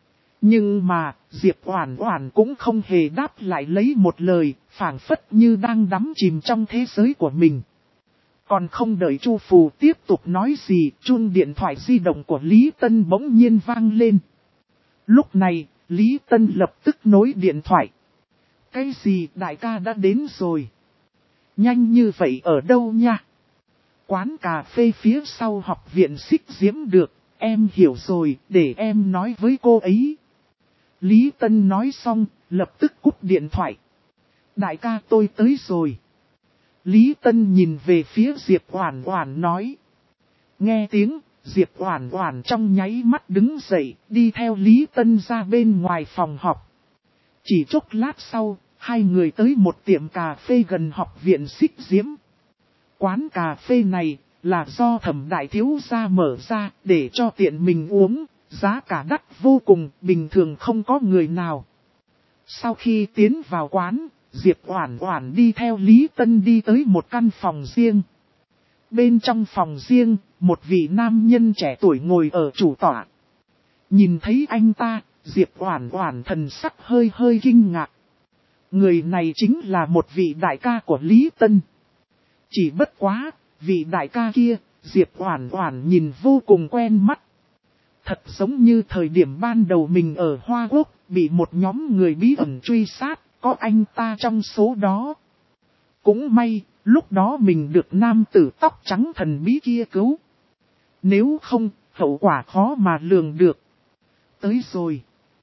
Nhưng mà, Diệp Oản Oản cũng không hề đáp lại lấy một lời, phảng phất như đang đắm chìm trong thế giới của mình. Còn không đợi Chu Phù tiếp tục nói gì, chuông điện thoại di động của Lý Tân bỗng nhiên vang lên. Lúc này, Lý Tân lập tức nối điện thoại. Cái gì, đại ca đã đến rồi? Nhanh như vậy ở đâu nha? Quán cà phê phía sau học viện Xích Diễm được, em hiểu rồi, để em nói với cô ấy. Lý Tân nói xong, lập tức cúp điện thoại. Đại ca tôi tới rồi. Lý Tân nhìn về phía Diệp Oản Oản nói. Nghe tiếng, Diệp Oản Oản trong nháy mắt đứng dậy, đi theo Lý Tân ra bên ngoài phòng họp. Chỉ chốc lát sau, hai người tới một tiệm cà phê gần học viện Xích Diễm. Quán cà phê này là do Thẩm đại thiếu gia mở ra để cho tiện mình uống, giá cả đắt vô cùng, bình thường không có người nào. Sau khi tiến vào quán, Diệp Oản Oản đi theo Lý Tân đi tới một căn phòng riêng. Bên trong phòng riêng, một vị nam nhân trẻ tuổi ngồi ở chủ tọa. Nhìn thấy anh ta, Diệp Oản Oản thần sắc hơi kinh ngạc. Người này chính là một vị đại ca của Lý Tân. Chỉ bất quá, vị đại ca kia, Diệp Oản Oản nhìn vô cùng quen mắt. Thật giống như thời điểm ban đầu mình ở Hoa Quốc, bị một nhóm người bí ẩn truy sát, có anh ta trong số đó. Cũng may, lúc đó mình được nam tử tóc trắng thần bí kia cứu. Nếu không, hậu quả khó mà lường được. Tới rồi.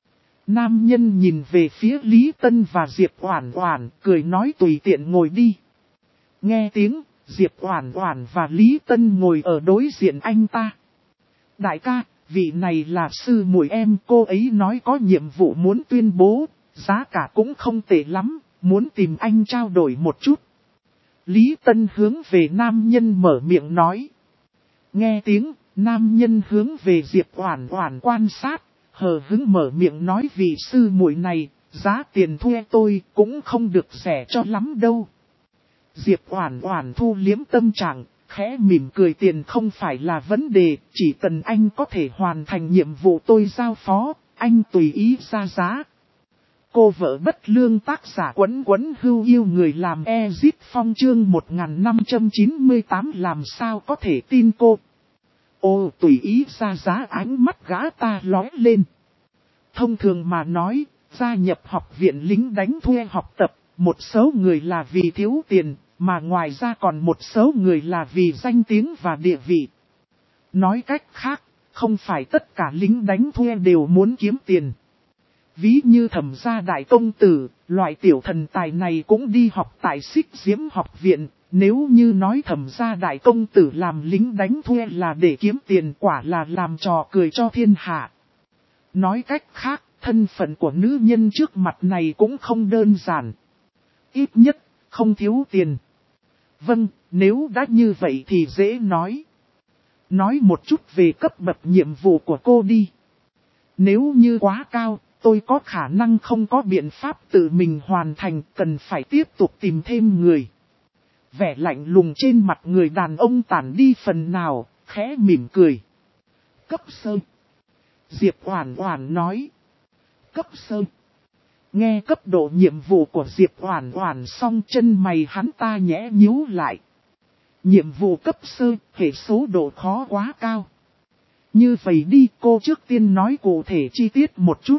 Nam nhân nhìn về phía Lý Tân và Diệp Oản Oản, cười nói tùy tiện ngồi đi. Nghe tiếng, Diệp Oản Oản và Lý Tân ngồi ở đối diện anh ta. Đại ca, vị này là sư muội em, cô ấy nói có nhiệm vụ muốn tuyên bố, giá cả cũng không tệ lắm, muốn tìm anh trao đổi một chút. Lý Tân hướng về nam nhân mở miệng nói. Nghe tiếng, nam nhân hướng về Diệp Oản Oản quan sát, hờ hững mở miệng nói vị sư muội này, giá tiền thuê tôi cũng không được rẻ cho lắm đâu. Diệp Oản Oản thu liếm tâm trạng, khẽ mỉm cười, tiền không phải là vấn đề, chỉ cần anh có thể hoàn thành nhiệm vụ tôi giao phó, anh tùy ý ra giá. Cô vợ bất lương tác giả Quấn Quấn Hưu yêu người làm Ezit Phong chương 1598 làm sao có thể tin cô. Ô tùy ý ra giá, ánh mắt gã ta lóe lên. Thông thường mà nói, gia nhập học viện lính đánh thuê học tập, một số người là vì thiếu tiền, mà ngoài ra còn một số người là vì danh tiếng và địa vị. Nói cách khác, không phải tất cả lính đánh thuê đều muốn kiếm tiền. Ví như Thẩm gia đại công tử, loại tiểu thần tài này cũng đi học tại Xích Diễm học viện. Nếu như nói Thẩm gia đại công tử làm lính đánh thuê là để kiếm tiền, quả là làm trò cười cho thiên hạ. Nói cách khác, thân phận của nữ nhân trước mặt này cũng không đơn giản. Ít nhất, không thiếu tiền. Vâng, nếu đã như vậy thì dễ nói. Nói một chút về cấp bậc nhiệm vụ của cô đi. Nếu như quá cao, tôi có khả năng không có biện pháp tự mình hoàn thành, cần phải tiếp tục tìm thêm người. Vẻ lạnh lùng trên mặt người đàn ông tản đi phần nào, khẽ mỉm cười. Cấp sơ. Diệp Oản Oản nói. Cấp sơ. Nghe cấp độ nhiệm vụ của Diệp Oản Oản xong, chân mày hắn ta nhẽ nhíu lại. Nhiệm vụ cấp sơ, hệ số độ khó quá cao. Như vậy đi, cô trước tiên nói cụ thể chi tiết một chút.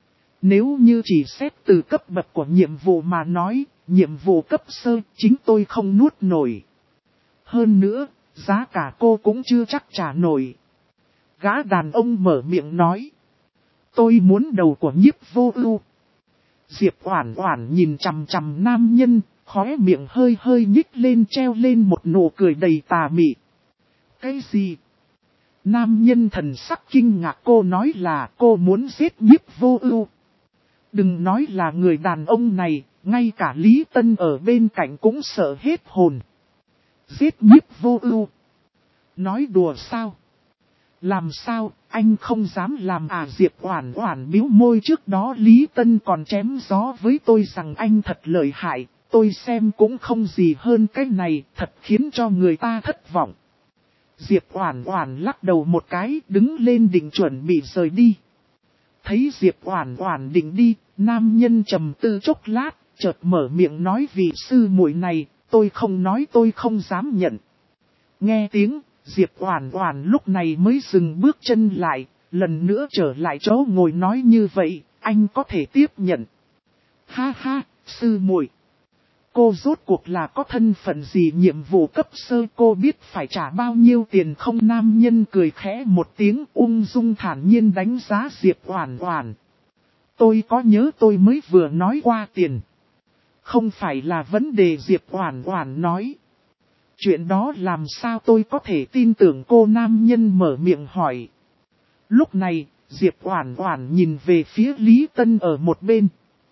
Nếu như chỉ xét từ cấp bậc của nhiệm vụ mà nói, nhiệm vụ cấp sơ chính tôi không nuốt nổi. Hơn nữa, giá cả cô cũng chưa chắc trả nổi. Gã đàn ông mở miệng nói. Tôi muốn đầu của Nhiếp Vô Ưu. Diệp Oản Oản nhìn chằm chằm nam nhân, khóe miệng hơi hơi nhích lên, treo lên một nụ cười đầy tà mị. Cái gì? Nam nhân thần sắc kinh ngạc, cô nói là cô muốn giết Nhiếp Vô Ưu. Đừng nói là người đàn ông này, ngay cả Lý Tân ở bên cạnh cũng sợ hết hồn. Giết Nhiếp Vô Ưu? Nói đùa sao? Làm sao, anh không dám làm à? Diệp Oản Oản bĩu môi, trước đó Lý Tân còn chém gió với tôi rằng anh thật lợi hại, tôi xem cũng không gì hơn cái này, thật khiến cho người ta thất vọng. Diệp Oản Oản lắc đầu một cái, đứng lên định chuẩn bị rời đi. Thấy Diệp Oản Oản định đi, nam nhân trầm tư chốc lát, chợt mở miệng nói, vị sư muội này, tôi không nói tôi không dám nhận. Nghe tiếng, Diệp Oản Oản lúc này mới dừng bước chân lại, lần nữa trở lại chỗ ngồi nói, như vậy, anh có thể tiếp nhận. Ha ha, sư muội. Cô rốt cuộc là có thân phận gì, nhiệm vụ cấp sơ cô biết phải trả bao nhiêu tiền không? Nam nhân cười khẽ một tiếng, ung dung thản nhiên đánh giá Diệp Oản Oản. Tôi có nhớ tôi mới vừa nói qua tiền. Không phải là vấn đề, Diệp Oản Oản nói. Chuyện đó làm sao tôi có thể tin tưởng cô? Nam nhân mở miệng hỏi. Lúc này, Diệp Oản Oản nhìn về phía Lý Tân ở một bên.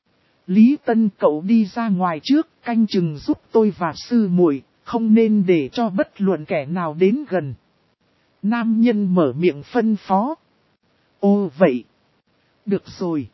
Lý Tân, cậu đi ra ngoài trước, canh chừng giúp tôi và sư muội, không nên để cho bất luận kẻ nào đến gần. Nam nhân mở miệng phân phó. Ồ vậy. Được rồi.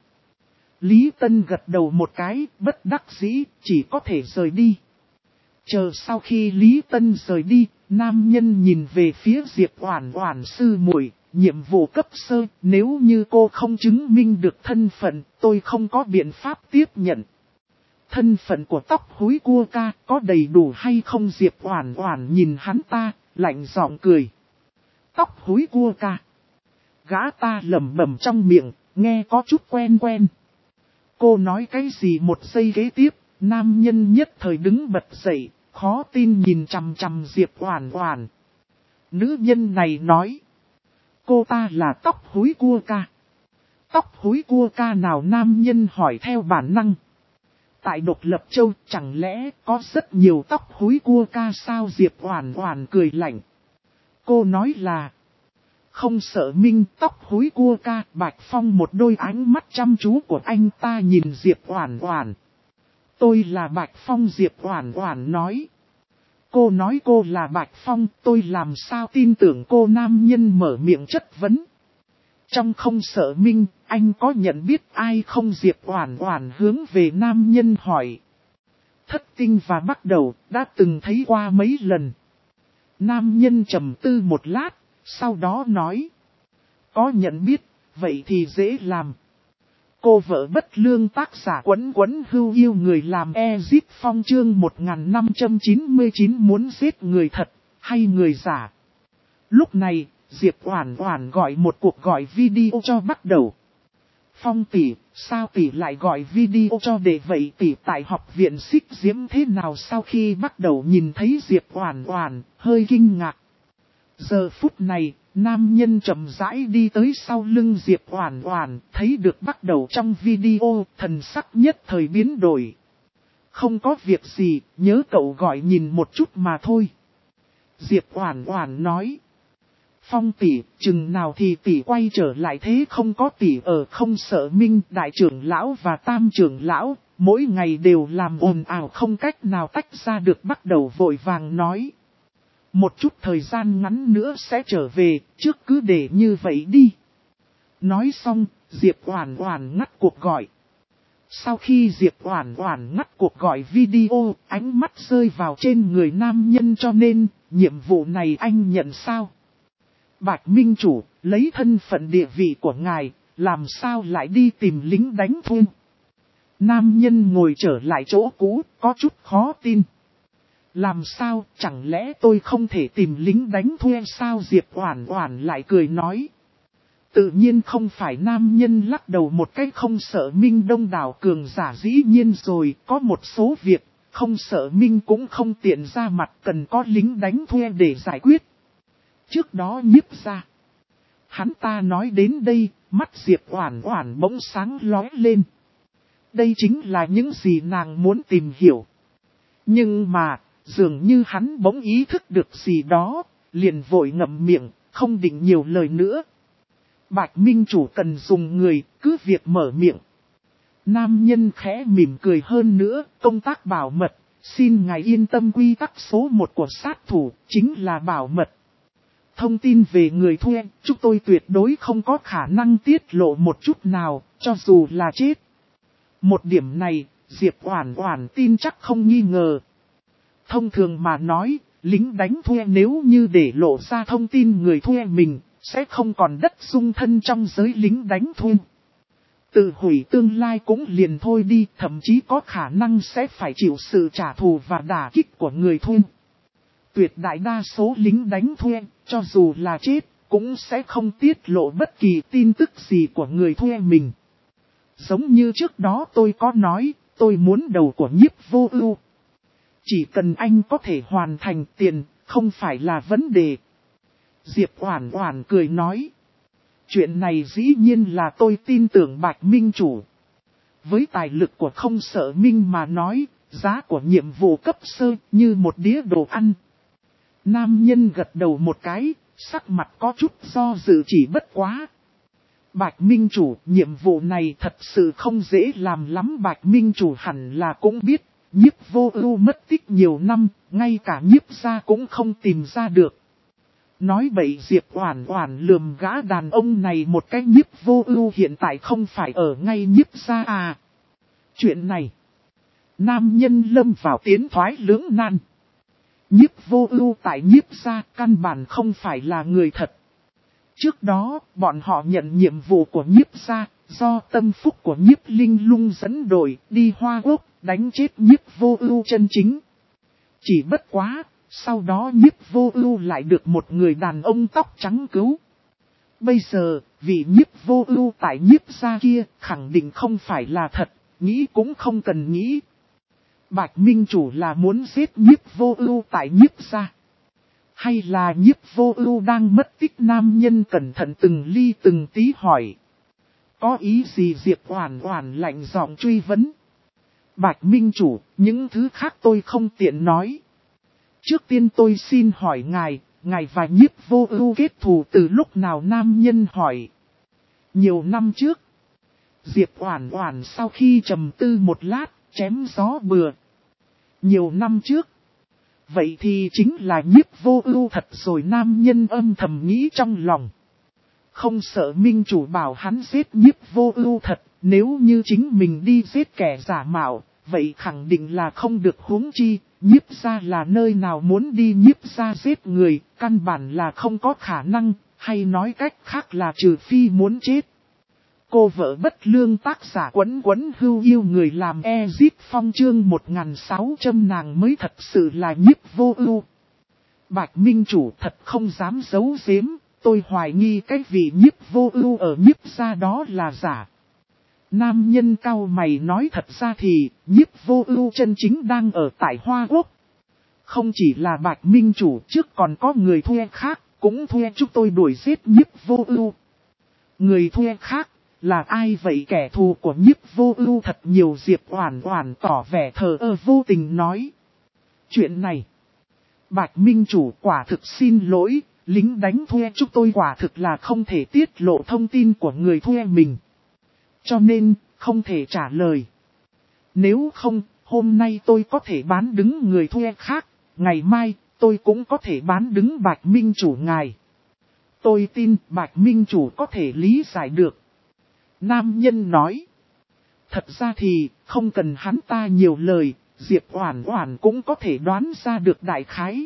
Lý Tân gật đầu một cái, bất đắc dĩ, chỉ có thể rời đi. Chờ sau khi Lý Tân rời đi, nam nhân nhìn về phía Diệp Oản Oản, sư muội, nhiệm vụ cấp sơ, nếu như cô không chứng minh được thân phận, tôi không có biện pháp tiếp nhận. Thân phận của tóc húi cua ca có đầy đủ hay không? Diệp Oản Oản nhìn hắn ta, lạnh giọng cười. Tóc húi cua ca. Gã ta lẩm bẩm trong miệng, nghe có chút quen quen. Cô nói cái gì? Một giây kế tiếp, nam nhân nhất thời đứng bật dậy, khó tin nhìn chằm chằm Diệp Oản Oản. Nữ nhân này nói. Cô ta là tóc húi cua ca. Tóc húi cua ca nào? Nam nhân hỏi theo bản năng. Tại Độc Lập Châu chẳng lẽ có rất nhiều tóc húi cua ca sao? Diệp Oản Oản cười lạnh. Cô nói là không sợ minh tóc húi cua ca. Bạch Phong một đôi ánh mắt chăm chú của anh ta nhìn Diệp Oản Oản. Tôi là Bạch Phong, Diệp Oản Oản nói. Cô nói cô là Bạch Phong, tôi làm sao tin tưởng cô? Nam nhân mở miệng chất vấn. Trong Không Sợ Minh, anh có nhận biết ai không? Diệp Oản Oản hướng về nam nhân hỏi. Thất Tinh và Bắc Đầu đã từng thấy qua mấy lần. Nam nhân trầm tư một lát, sau đó nói. Có nhận biết, vậy thì dễ làm. Cô vợ bất lương tác giả Quấn Quấn Hưu Yêu Người làm Ezip Phong chương 1599 muốn giết người thật, hay người giả. Lúc này, Diệp Oản Oản gọi một cuộc gọi video cho Bắc Đầu. Phong tỷ, sao tỷ lại gọi video cho để vậy? Tỷ tại học viện Xích Diễm thế nào? Sau khi Bắc Đầu nhìn thấy Diệp Oản Oản, hơi kinh ngạc. Giờ phút này, nam nhân chậm rãi đi tới sau lưng Diệp Oản Oản, thấy được Bắc Đầu trong video, thần sắc nhất thời biến đổi. Không có việc gì, nhớ cậu gọi nhìn một chút mà thôi. Diệp Oản Oản nói. Phong tỷ, chừng nào thì tỷ quay trở lại thế? Không có tỷ ở Không Sợ Minh, đại trưởng lão và tam trưởng lão, mỗi ngày đều làm ồn ào không cách nào tách ra được. Bắt đầu vội vàng nói. Một chút thời gian ngắn nữa sẽ trở về, trước cứ để như vậy đi. Nói xong, Diệp Oản Oản ngắt cuộc gọi. Sau khi Diệp Oản Oản ngắt cuộc gọi video, ánh mắt rơi vào trên người nam nhân, cho nên, nhiệm vụ này anh nhận sao? Bạch Minh Chủ, lấy thân phận địa vị của ngài, làm sao lại đi tìm lính đánh thuê? Nam nhân ngồi trở lại chỗ cũ, có chút khó tin. Làm sao, chẳng lẽ tôi không thể tìm lính đánh thuê sao? Diệp Oản Oản lại cười nói. Tự nhiên không phải. Nam nhân lắc đầu một cái. Không Sợ Minh đông đảo cường giả dĩ nhiên rồi, có một số việc, Không Sợ Minh cũng không tiện ra mặt, cần có lính đánh thuê để giải quyết. Trước đó Nhiếp gia. Hắn ta nói đến đây, mắt Diệp Oản Oản bỗng sáng lóe lên. Đây chính là những gì nàng muốn tìm hiểu. Nhưng mà, dường như hắn bỗng ý thức được gì đó, liền vội ngậm miệng, không định nhiều lời nữa. Bạch Minh Chủ cần dùng người, cứ việc mở miệng. Nam nhân khẽ mỉm cười. Hơn nữa, công tác bảo mật, xin ngài yên tâm, quy tắc số 1 của sát thủ, chính là bảo mật. Thông tin về người thuê, chúng tôi tuyệt đối không có khả năng tiết lộ một chút nào, cho dù là chết. Một điểm này, Diệp Oản Oản tin chắc không nghi ngờ. Thông thường mà nói, lính đánh thuê nếu như để lộ ra thông tin người thuê mình, sẽ không còn đất dung thân trong giới lính đánh thuê. Tự hủy tương lai cũng liền thôi đi, thậm chí có khả năng sẽ phải chịu sự trả thù và đả kích của người thuê. Tuyệt đại đa số lính đánh thuê, cho dù là chết, cũng sẽ không tiết lộ bất kỳ tin tức gì của người thuê mình. Giống như trước đó tôi có nói, tôi muốn đầu của Nhiếp Vô Ưu. Chỉ cần anh có thể hoàn thành, tiền không phải là vấn đề. Diệp Oản Oản cười nói. Chuyện này dĩ nhiên là tôi tin tưởng Bạch Minh Chủ. Với tài lực của Không Sợ Minh mà nói, giá của nhiệm vụ cấp sơ như một đĩa đồ ăn. Nam nhân gật đầu một cái, sắc mặt có chút do dự. Chỉ bất quá. Bạch Minh Chủ, nhiệm vụ này thật sự không dễ làm lắm. Bạch Minh Chủ hẳn là cũng biết, Nhiếp Vô Ưu mất tích nhiều năm, ngay cả Nhiếp gia cũng không tìm ra được. Nói bậy. Diệp Oản Oản lườm gã đàn ông này một cái. Nhiếp Vô Ưu hiện tại không phải ở ngay Nhiếp gia à? Chuyện này, nam nhân lâm vào tiến thoái lưỡng nan. Nhiếp Vô Ưu tại Nhiếp gia căn bản không phải là người thật. Trước đó, bọn họ nhận nhiệm vụ của Nhiếp gia, do tâm phúc của Nhiếp Linh Lung dẫn đội đi Hoa Quốc, đánh chết Nhiếp Vô Ưu chân chính. Chỉ bất quá, sau đó Nhiếp Vô Ưu lại được một người đàn ông tóc trắng cứu. Bây giờ, vị Nhiếp Vô Ưu tại Nhiếp gia kia khẳng định không phải là thật, nghĩ cũng không cần nghĩ. Bạch Minh Chủ là muốn giết Nhiếp Vô Ưu tại Nhiếp gia, hay là Nhiếp Vô Ưu đang mất tích? Nam nhân cẩn thận từng ly từng tí hỏi. Có ý gì? Diệp Oản Oản lạnh giọng truy vấn. Bạch Minh Chủ, những thứ khác tôi không tiện nói. Trước tiên tôi xin hỏi ngài, ngài và Nhiếp Vô Ưu kết thù từ lúc nào? Nam nhân hỏi. Nhiều năm trước. Diệp Oản Oản sau khi trầm tư một lát, chém gió bừa. Nhiều năm trước. vậy thì chính là Nhiếp Vô Ưu thật rồi, nam nhân âm thầm nghĩ trong lòng. Không sợ minh chủ bảo hắn giết Nhiếp Vô Ưu thật, nếu như chính mình đi giết kẻ giả mạo, vậy khẳng định là không được, huống chi, Nhiếp gia là nơi nào muốn đi Nhiếp gia giết người, căn bản là không có khả năng, hay nói cách khác là trừ phi muốn chết. Cô vợ bất lương, tác giả Quấn Quấn Hưu yêu người làm Ezip Phong, chương 1600, nàng mới thật sự là Nhiếp Vô Ưu. Bạch minh chủ thật không dám giấu giếm, tôi hoài nghi cái vị Nhiếp Vô Ưu ở Nhiếp gia đó là giả. Nam nhân cau mày nói, thật ra thì Nhiếp Vô Ưu chân chính đang ở tại Hoa Quốc. Không chỉ là Bạch minh chủ, trước còn có người thuê khác, cũng thuê chúng tôi đuổi giết Nhiếp Vô Ưu. Người thuê khác là ai vậy? Kẻ thù của Nhiếp Vô Ưu thật nhiều. Diệp Oản Oản tỏ vẻ thờ ơ vô tình nói. Chuyện này, Bạch minh chủ quả thực xin lỗi, lính đánh thuê chúng tôi quả thực là không thể tiết lộ thông tin của người thuê mình. Cho nên, không thể trả lời. Nếu không, hôm nay tôi có thể bán đứng người thuê khác, ngày mai, tôi cũng có thể bán đứng Bạch minh chủ ngài. Tôi tin Bạch minh chủ có thể lý giải được. Nam nhân nói. Thật ra thì, không cần hắn ta nhiều lời, Diệp Oản Oản cũng có thể đoán ra được đại khái.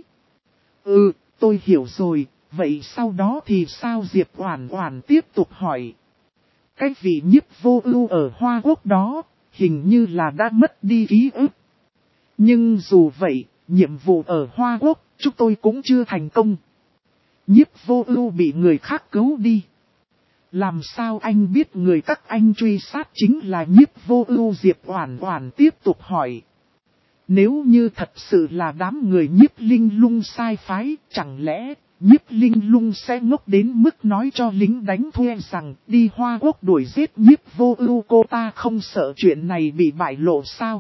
Tôi hiểu rồi, vậy sau đó thì sao? Diệp Oản Oản tiếp tục hỏi. Cái vị Nhiếp Vô Ưu ở Hoa Quốc đó, hình như là đã mất đi ký ức. Nhưng dù vậy, nhiệm vụ ở Hoa Quốc, chúng tôi cũng chưa thành công. Nhiếp Vô Ưu bị người khác cứu đi. Làm sao anh biết người các anh truy sát chính là Nhiếp Vô Ưu? Diệp Oản Oản tiếp tục hỏi. Nếu như thật sự là đám người Nhiếp Linh Lung sai phái, chẳng lẽ Nhiếp Linh Lung sẽ ngốc đến mức nói cho lính đánh thuê rằng đi Hoa Quốc đuổi giết Nhiếp Vô Ưu? Cô ta không sợ chuyện này bị bại lộ sao?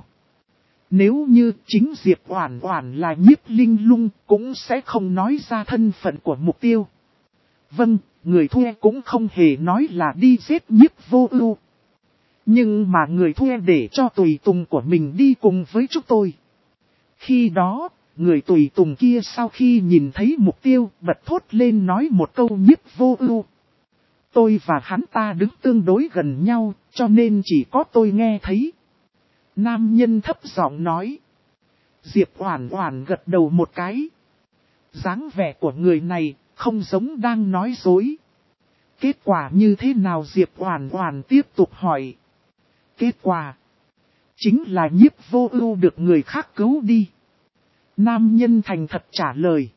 Nếu như chính Diệp Oản Oản là Nhiếp Linh Lung, cũng sẽ không nói ra thân phận của mục tiêu. Vâng, người thuê cũng không hề nói là đi giết Nhiếp Vô Ưu. Nhưng mà người thuê để cho tùy tùng của mình đi cùng với chúng tôi. Khi đó, người tùy tùng kia sau khi nhìn thấy mục tiêu, bật thốt lên nói một câu Nhiếp Vô Ưu. Tôi và hắn ta đứng tương đối gần nhau, cho nên chỉ có tôi nghe thấy. Nam nhân thấp giọng nói. Diệp Oản Oản gật đầu một cái. Dáng vẻ của người này không giống đang nói dối. Kết quả như thế nào? Diệp Oản Oản tiếp tục hỏi. Kết quả chính là Nhiếp Vô Ưu được người khác cứu đi. Nam nhân thành thật trả lời.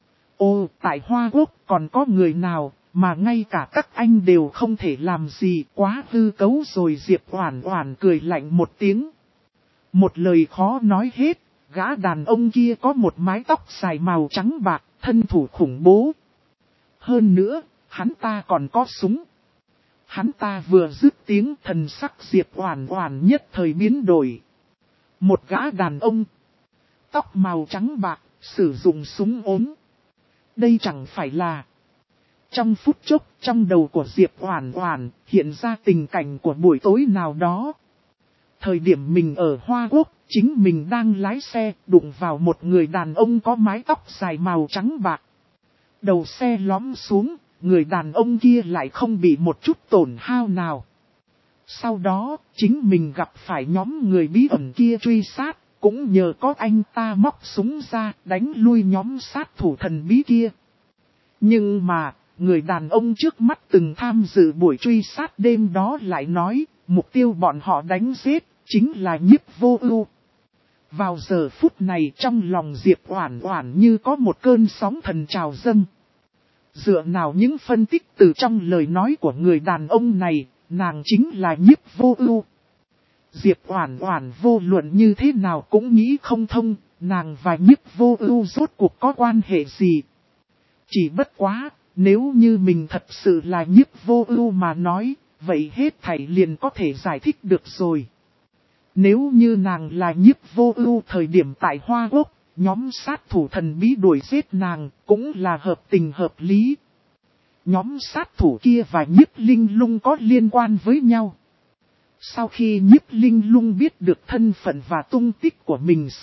Tại Hoa Quốc còn có người nào mà ngay cả các anh đều không thể làm gì, quá hư cấu rồi. Diệp Oản Oản cười lạnh một tiếng. Một lời khó nói hết, gã đàn ông kia có một mái tóc dài màu trắng bạc, thân thủ khủng bố. Hơn nữa, hắn ta còn có súng. Hắn ta vừa dứt tiếng, thần sắc Diệp Oản Oản nhất thời biến đổi. Một gã đàn ông, tóc màu trắng bạc, sử dụng súng ốm. Đây chẳng phải là... Trong phút chốc, trong đầu của Diệp Oản Oản hiện ra tình cảnh của buổi tối nào đó. Thời điểm mình ở Hoa Quốc, chính mình đang lái xe, đụng vào một người đàn ông có mái tóc dài màu trắng bạc. Đầu xe lõm xuống, người đàn ông kia lại không bị một chút tổn hao nào. Sau đó, chính mình gặp phải nhóm người bí ẩn kia truy sát, cũng nhờ có anh ta móc súng ra đánh lui nhóm sát thủ thần bí kia. Nhưng mà, người đàn ông trước mắt từng tham dự buổi truy sát đêm đó lại nói, mục tiêu bọn họ đánh giết chính là Nhiếp Vô Ưu. Vào giờ phút này trong lòng Diệp Oản Oản như có một cơn sóng thần trào dâng. Dựa nào những phân tích từ trong lời nói của người đàn ông này, nàng chính là Nhiếp Vô Ưu. Diệp Oản Oản vô luận như thế nào cũng nghĩ không thông, nàng và Nhiếp Vô Ưu rốt cuộc có quan hệ gì. Chỉ bất quá, nếu như mình thật sự là Nhiếp Vô Ưu mà nói, vậy hết thảy liền có thể giải thích được rồi. Nếu như nàng là Nhiếp Vô Ưu thời điểm tại Hoa Quốc, nhóm sát thủ thần bí đuổi giết nàng cũng là hợp tình hợp lý. Nhóm sát thủ kia và Nhiếp Linh Lung có liên quan với nhau. Sau khi Nhiếp Linh Lung biết được thân phận và tung tích của mình xong,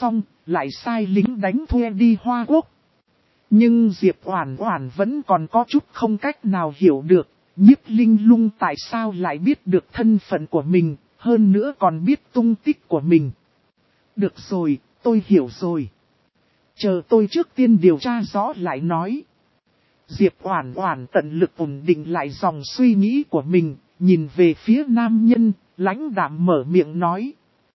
lại sai lính đánh thuê đi Hoa Quốc. Nhưng Diệp Oản Oản vẫn còn có chút không cách nào hiểu được, Nhiếp Linh Lung tại sao lại biết được thân phận của mình, hơn nữa còn biết tung tích của mình. Được rồi, tôi hiểu rồi. Chờ tôi trước tiên điều tra rõ lại nói. Diệp Oản Oản tận lực ổn định lại dòng suy nghĩ của mình, nhìn về phía nam nhân, lãnh đạm mở miệng nói.